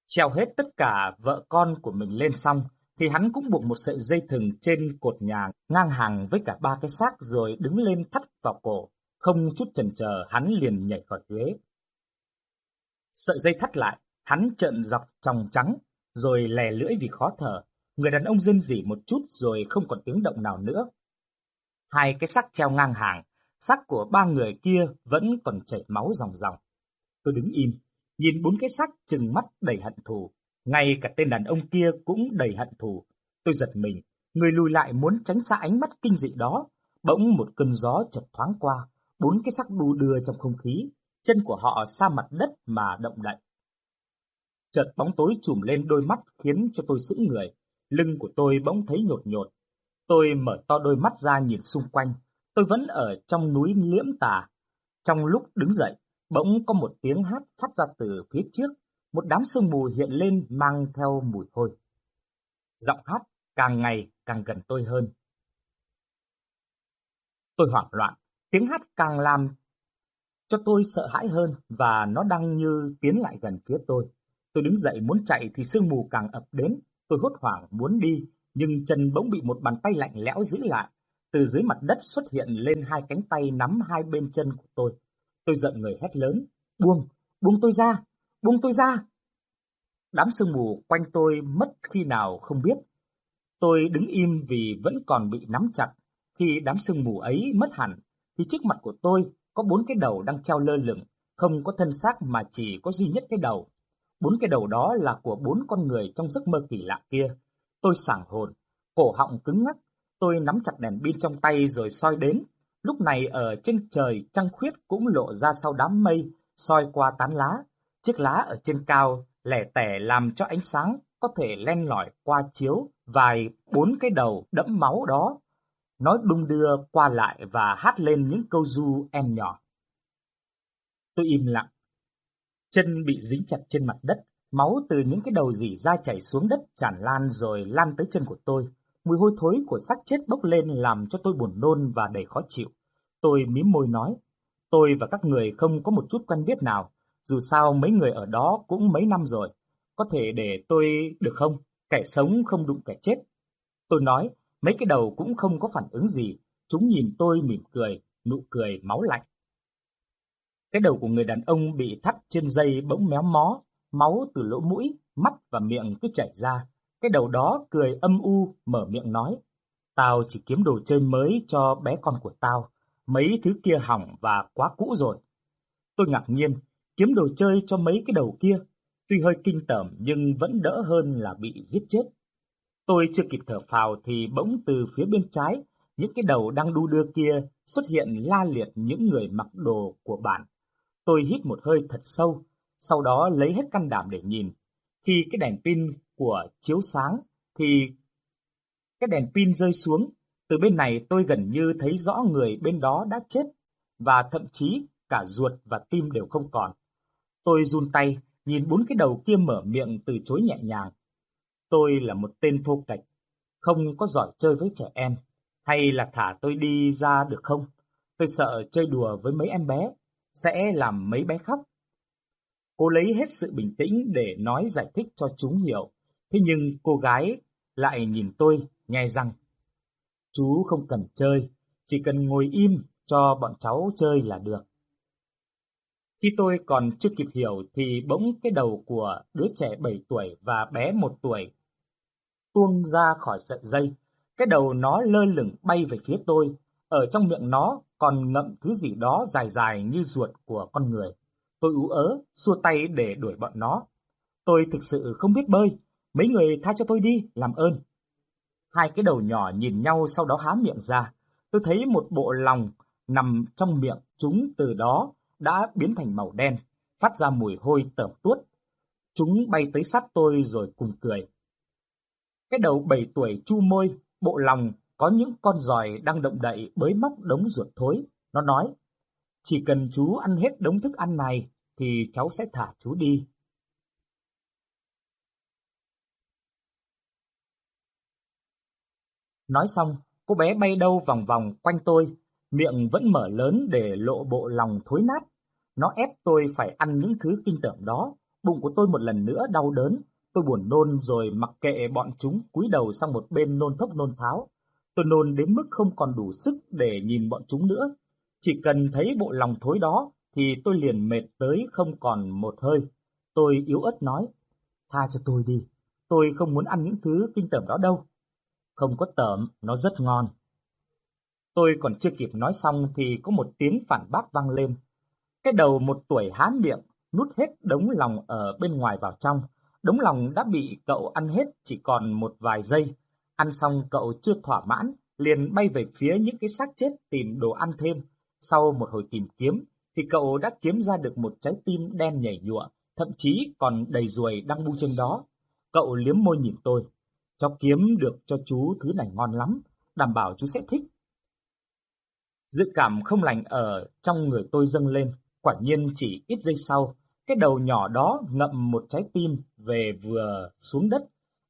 Treo hết tất cả vợ con của mình lên xong, thì hắn cũng buộc một sợi dây thừng trên cột nhà ngang hàng với cả ba cái xác rồi đứng lên thắt vào cổ. Không chút chần chờ, hắn liền nhảy khỏi ghế. Sợi dây thắt lại, hắn trợn dọc tròng trắng, rồi lè lưỡi vì khó thở. Người đàn ông rên rỉ một chút rồi không còn tiếng động nào nữa. Hai cái xác treo ngang hàng, xác của ba người kia vẫn còn chảy máu ròng ròng. Tôi đứng im, nhìn bốn cái xác trừng mắt đầy hận thù. Ngay cả tên đàn ông kia cũng đầy hận thù. Tôi giật mình, người lùi lại muốn tránh xa ánh mắt kinh dị đó. Bỗng một cơn gió chợt thoáng qua, bốn cái xác đu đưa trong không khí, chân của họ sa mặt đất mà động đậy. Chợt bóng tối trùm lên đôi mắt khiến cho tôi sững người, lưng của tôi bỗng thấy nhột nhột. Tôi mở to đôi mắt ra nhìn xung quanh, tôi vẫn ở trong núi Liễm Tà. Trong lúc đứng dậy, bỗng có một tiếng hát phát ra từ phía trước, một đám sương mù hiện lên mang theo mùi hôi. Giọng hát càng ngày càng gần tôi hơn. Tôi hoảng loạn, tiếng hát càng làm cho tôi sợ hãi hơn và nó đang như tiến lại gần phía tôi. Tôi đứng dậy muốn chạy thì sương mù càng ập đến, tôi hốt hoảng muốn đi, nhưng chân bỗng bị một bàn tay lạnh lẽo giữ lại. Từ dưới mặt đất xuất hiện lên hai cánh tay nắm hai bên chân của tôi. Tôi giận người hét lớn, buông, buông tôi ra, buông tôi ra. Đám sương mù quanh tôi mất khi nào không biết. Tôi đứng im vì vẫn còn bị nắm chặt. Khi đám sương mù ấy mất hẳn, thì trước mặt của tôi có bốn cái đầu đang treo lơ lửng, không có thân xác mà chỉ có duy nhất cái đầu. Bốn cái đầu đó là của bốn con người trong giấc mơ kỳ lạ kia. Tôi sảng hồn, cổ họng cứng ngắc, tôi nắm chặt đèn pin trong tay rồi soi đến. Lúc này ở trên trời trăng khuyết cũng lộ ra sau đám mây, soi qua tán lá. Chiếc lá ở trên cao lẻ tẻ làm cho ánh sáng có thể len lỏi qua chiếu vài bốn cái đầu đẫm máu đó. Nó đung đưa qua lại và hát lên những câu ru em nhỏ. Tôi im lặng. Chân bị dính chặt trên mặt đất, máu từ những cái đầu rỉ ra chảy xuống đất tràn lan rồi lan tới chân của tôi. Mùi hôi thối của xác chết bốc lên làm cho tôi buồn nôn và đầy khó chịu. Tôi mím môi nói, tôi và các người không có một chút quen biết nào, dù sao mấy người ở đó cũng mấy năm rồi. Có thể để tôi được không? Kẻ sống không đụng kẻ chết. Tôi nói, mấy cái đầu cũng không có phản ứng gì, chúng nhìn tôi mỉm cười, nụ cười máu lạnh. Cái đầu của người đàn ông bị thắt trên dây bỗng méo mó, máu từ lỗ mũi, mắt và miệng cứ chảy ra. Cái đầu đó cười âm u, mở miệng nói, tao chỉ kiếm đồ chơi mới cho bé con của tao, mấy thứ kia hỏng và quá cũ rồi. Tôi ngạc nhiên, kiếm đồ chơi cho mấy cái đầu kia, tuy hơi kinh tởm nhưng vẫn đỡ hơn là bị giết chết. Tôi chưa kịp thở phào thì bỗng từ phía bên trái, những cái đầu đang đu đưa kia xuất hiện la liệt những người mặc đồ của bản. Tôi hít một hơi thật sâu, sau đó lấy hết can đảm để nhìn. Khi cái đèn pin của chiếu sáng thì cái đèn pin rơi xuống, từ bên này tôi gần như thấy rõ người bên đó đã chết, và thậm chí cả ruột và tim đều không còn. Tôi run tay, nhìn bốn cái đầu kia mở miệng từ chối nhẹ nhàng. Tôi là một tên thô kệch, không có giỏi chơi với trẻ em, hay là thả tôi đi ra được không? Tôi sợ chơi đùa với mấy em bé, sẽ làm mấy bé khóc. Cô lấy hết sự bình tĩnh để nói giải thích cho chúng hiểu, thế nhưng cô gái lại nhìn tôi nhai răng. Chú không cần chơi, chỉ cần ngồi im cho bọn cháu chơi là được. Khi tôi còn chưa kịp hiểu thì bỗng cái đầu của đứa trẻ 7 tuổi và bé 1 tuổi tuông ra khỏi sợi dây. Cái đầu nó lơ lửng bay về phía tôi, ở trong miệng nó còn ngậm thứ gì đó dài dài như ruột của con người. Tôi ú ớ, xua tay để đuổi bọn nó. Tôi thực sự không biết bơi, mấy người tha cho tôi đi, làm ơn. Hai cái đầu nhỏ nhìn nhau sau đó há miệng ra. Tôi thấy một bộ lòng nằm trong miệng chúng từ đó đã biến thành màu đen, phát ra mùi hôi tởm tuốt. Chúng bay tới sát tôi rồi cùng cười. Cái đầu 7 tuổi chu môi, bộ lòng có những con giòi đang động đậy bới móc đống ruột thối. Nó nói, chỉ cần chú ăn hết đống thức ăn này thì cháu sẽ thả chú đi. Nói xong, cô bé bay đâu vòng vòng quanh tôi, miệng vẫn mở lớn để lộ bộ lòng thối nát. Nó ép tôi phải ăn những thứ kinh tởm đó, Bụng của tôi một lần nữa đau đớn, tôi buồn nôn rồi mặc kệ bọn chúng cúi đầu sang một bên nôn thốc nôn tháo. Tôi nôn đến mức không còn đủ sức để nhìn bọn chúng nữa. Chỉ cần thấy bộ lòng thối đó thì tôi liền mệt tới không còn một hơi. Tôi yếu ớt nói, tha cho tôi đi, tôi không muốn ăn những thứ kinh tởm đó đâu. Không có tởm, nó rất ngon. Tôi còn chưa kịp nói xong thì có một tiếng phản bác vang lên. Cái đầu 1 tuổi há miệng, nuốt hết đống lòng ở bên ngoài vào trong. Đống lòng đã bị cậu ăn hết chỉ còn một vài giây. Ăn xong cậu chưa thỏa mãn, liền bay về phía những cái xác chết tìm đồ ăn thêm. Sau một hồi tìm kiếm, thì cậu đã kiếm ra được một trái tim đen nhảy nhụa, thậm chí còn đầy ruồi đang bu trên đó. Cậu liếm môi nhìn tôi. Cháu kiếm được cho chú thứ này ngon lắm, đảm bảo chú sẽ thích. Dự cảm không lành ở trong người tôi dâng lên. Quả nhiên chỉ ít giây sau, cái đầu nhỏ đó ngậm một trái tim về vừa xuống đất.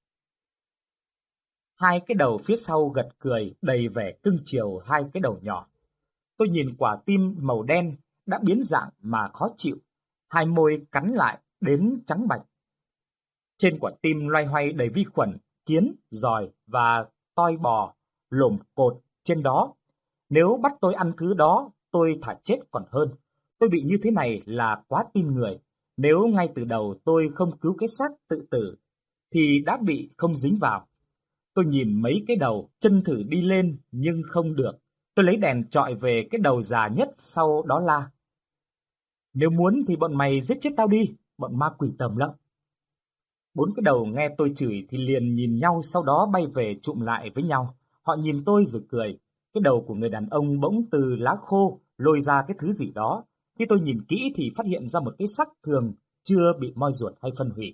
Hai cái đầu phía sau gật cười đầy vẻ cưng chiều hai cái đầu nhỏ. Tôi nhìn quả tim màu đen đã biến dạng mà khó chịu, hai môi cắn lại đến trắng bạch. Trên quả tim loay hoay đầy vi khuẩn, kiến, giòi và toi bò lổm cột trên đó. Nếu bắt tôi ăn thứ đó, tôi thà chết còn hơn. Tôi bị như thế này là quá tin người. Nếu ngay từ đầu tôi không cứu cái xác tự tử, thì đã bị không dính vào. Tôi nhìn mấy cái đầu, chân thử đi lên nhưng không được. Tôi lấy đèn chọi về cái đầu già nhất, sau đó la. Nếu muốn thì bọn mày giết chết tao đi, bọn ma quỷ tầm lợm. 4 cái đầu nghe tôi chửi thì liền nhìn nhau, sau đó bay về chụm lại với nhau. Họ nhìn tôi rồi cười. Cái đầu của người đàn ông bỗng từ lá khô lôi ra cái thứ gì đó. Khi tôi nhìn kỹ thì phát hiện ra một cái xác thường chưa bị moi ruột hay phân hủy.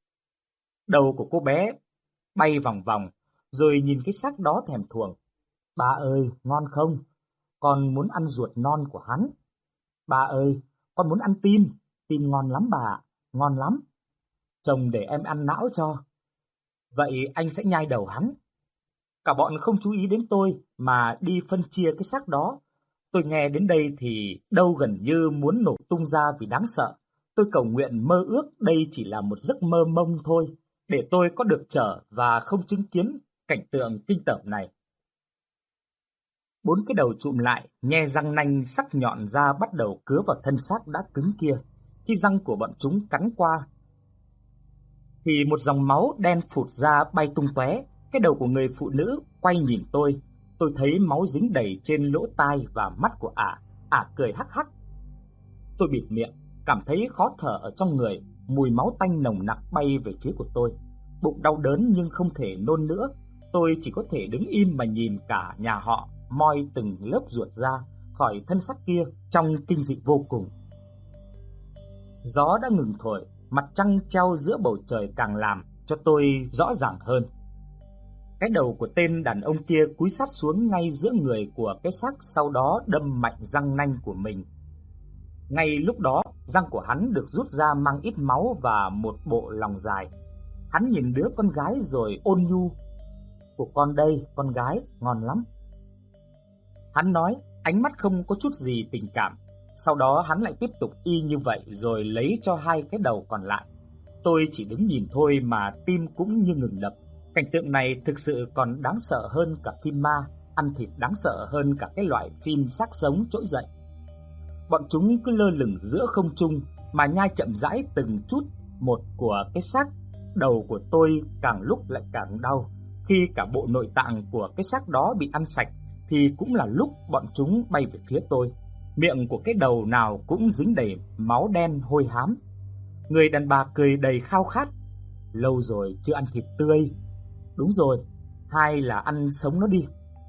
Đầu của cô bé bay vòng vòng, rồi nhìn cái xác đó thèm thuồng. Ba ơi, ngon không? Con muốn ăn ruột non của hắn. Ba ơi, con muốn ăn tim. Tim ngon lắm bà, ngon lắm. Chồng để em ăn não cho. Vậy anh sẽ nhai đầu hắn. Cả bọn không chú ý đến tôi mà đi phân chia cái xác đó. Tôi nghe đến đây thì đâu gần như muốn nổ tung ra vì đáng sợ. Tôi cầu nguyện mơ ước đây chỉ là một giấc mơ mông thôi, để tôi có được trở và không chứng kiến cảnh tượng kinh tởm này. 4 cái đầu chụm lại, nhe răng nanh sắc nhọn ra bắt đầu cứa vào thân xác đã cứng kia. Khi răng của bọn chúng cắn qua, thì một dòng máu đen phụt ra bay tung tóe. Cái đầu của người phụ nữ quay nhìn tôi. Tôi thấy máu dính đầy trên lỗ tai và mắt của ả cười hắc hắc. Tôi bịt miệng, cảm thấy khó thở ở trong người, mùi máu tanh nồng nặc bay về phía của tôi. Bụng đau đớn nhưng không thể nôn nữa. Tôi chỉ có thể đứng im mà nhìn cả nhà họ moi từng lớp ruột ra khỏi thân xác kia trong kinh dị vô cùng. Gió đã ngừng thổi, mặt trăng treo giữa bầu trời càng làm cho tôi rõ ràng hơn. Cái đầu của tên đàn ông kia cúi sát xuống ngay giữa người của cái xác, sau đó đâm mạnh răng nanh của mình. Ngay lúc đó, răng của hắn được rút ra mang ít máu và một bộ lòng dài. Hắn nhìn đứa con gái rồi ôn nhu. Của con đây, con gái, ngon lắm. Hắn nói, ánh mắt không có chút gì tình cảm. Sau đó hắn lại tiếp tục y như vậy rồi lấy cho 2 cái đầu còn lại. Tôi chỉ đứng nhìn thôi mà tim cũng như ngừng đập. Cảnh tượng này thực sự còn đáng sợ hơn cả phim ma, ăn thịt đáng sợ hơn cả cái loại phim xác sống trỗi dậy. Bọn chúng cứ lơ lửng giữa không trung mà nhai chậm rãi từng chút một của cái xác. Đầu của tôi càng lúc lại càng đau. Khi cả bộ nội tạng của cái xác đó bị ăn sạch thì cũng là lúc bọn chúng bay về phía tôi. Miệng của cái đầu nào cũng dính đầy máu đen hôi hám. Người đàn bà cười đầy khao khát. Lâu rồi chưa ăn thịt tươi. Đúng rồi, hay là ăn sống nó đi.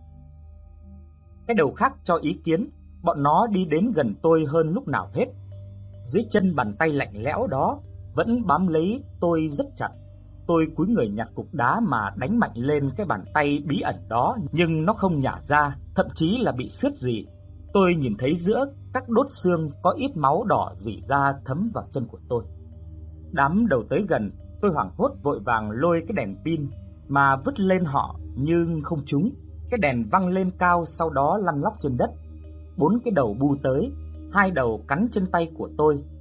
Cái đầu khác cho ý kiến. Bọn nó đi đến gần tôi hơn lúc nào hết. Dưới chân bàn tay lạnh lẽo đó vẫn bám lấy tôi rất chặt. Tôi cúi người nhặt cục đá mà đánh mạnh lên cái bàn tay bí ẩn đó, nhưng nó không nhả ra, thậm chí là bị xước gì. Tôi nhìn thấy giữa các đốt xương có ít máu đỏ rỉ ra thấm vào chân của tôi. Đám đầu tới gần, tôi hoảng hốt vội vàng lôi cái đèn pin mà vứt lên họ nhưng không trúng. Cái đèn văng lên cao, sau đó lăn lóc trên đất. 4 cái đầu bu tới, 2 đầu cắn chân tay của tôi.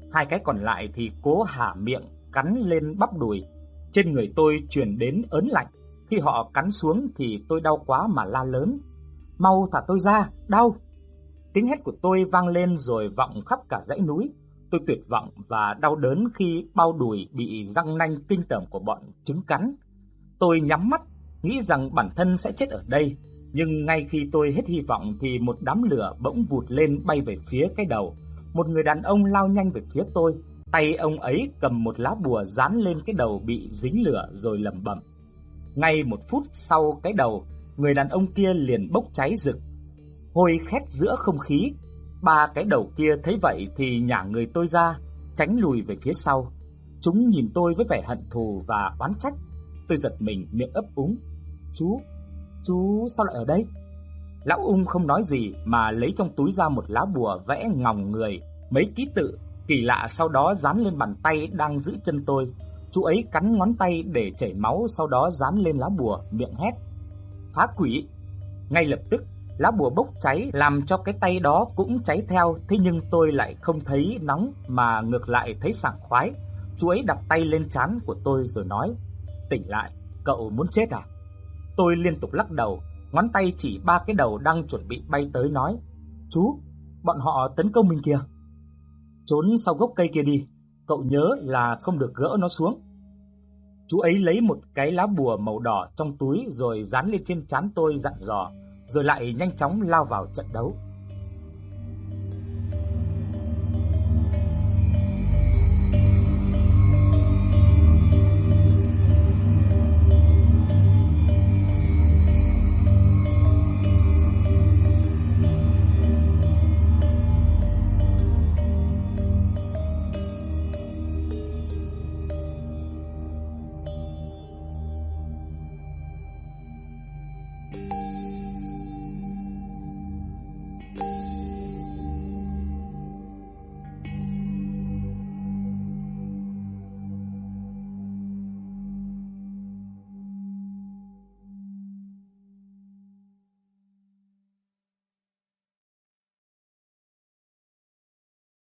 2 cái còn lại thì cố há miệng cắn lên bắp đùi. Trên người tôi truyền đến ớn lạnh. Khi họ cắn xuống thì tôi đau quá mà la lớn: "Mau thả tôi ra, đau!" Tiếng hét của tôi vang lên rồi vọng khắp cả dãy núi. Tôi tuyệt vọng và đau đớn khi bao đùi bị răng nanh kinh tởm của bọn trứng cắn. Tôi nhắm mắt, nghĩ rằng bản thân sẽ chết ở đây. Nhưng ngay khi tôi hết hy vọng thì một đám lửa bỗng vụt lên bay về phía cái đầu. Một người đàn ông lao nhanh về phía tôi. Tay ông ấy cầm một lá bùa dán lên cái đầu bị dính lửa rồi lẩm bẩm. Ngay 1 phút sau cái đầu, người đàn ông kia liền bốc cháy rực, hôi khét giữa không khí. 3 cái đầu kia thấy vậy thì nhả người tôi ra, tránh lùi về phía sau. Chúng nhìn tôi với vẻ hận thù và oán trách. Tôi giật mình, miệng ấp úng: Chú sao lại ở đây?" Lão Ung không nói gì mà lấy trong túi ra một lá bùa vẽ ngòng người, mấy ký tự kỳ lạ, sau đó dán lên bàn tay đang giữ chân tôi. Chú ấy cắn ngón tay để chảy máu, sau đó dán lên lá bùa, miệng hét: "Phá quỷ!" Ngay lập tức, lá bùa bốc cháy làm cho cái tay đó cũng cháy theo. Thế nhưng tôi lại không thấy nóng mà ngược lại thấy sảng khoái. Chú ấy đặt tay lên trán của tôi rồi nói: "Tỉnh lại, cậu muốn chết à?" Tôi liên tục lắc đầu, ngón tay chỉ 3 cái đầu đang chuẩn bị bay tới nói: "Chú, bọn họ tấn công mình kìa." "Trốn sau gốc cây kia đi, cậu nhớ là không được gỡ nó xuống." Chú ấy lấy một cái lá bùa màu đỏ trong túi rồi dán lên trên trán tôi, dặn dò, rồi lại nhanh chóng lao vào trận đấu.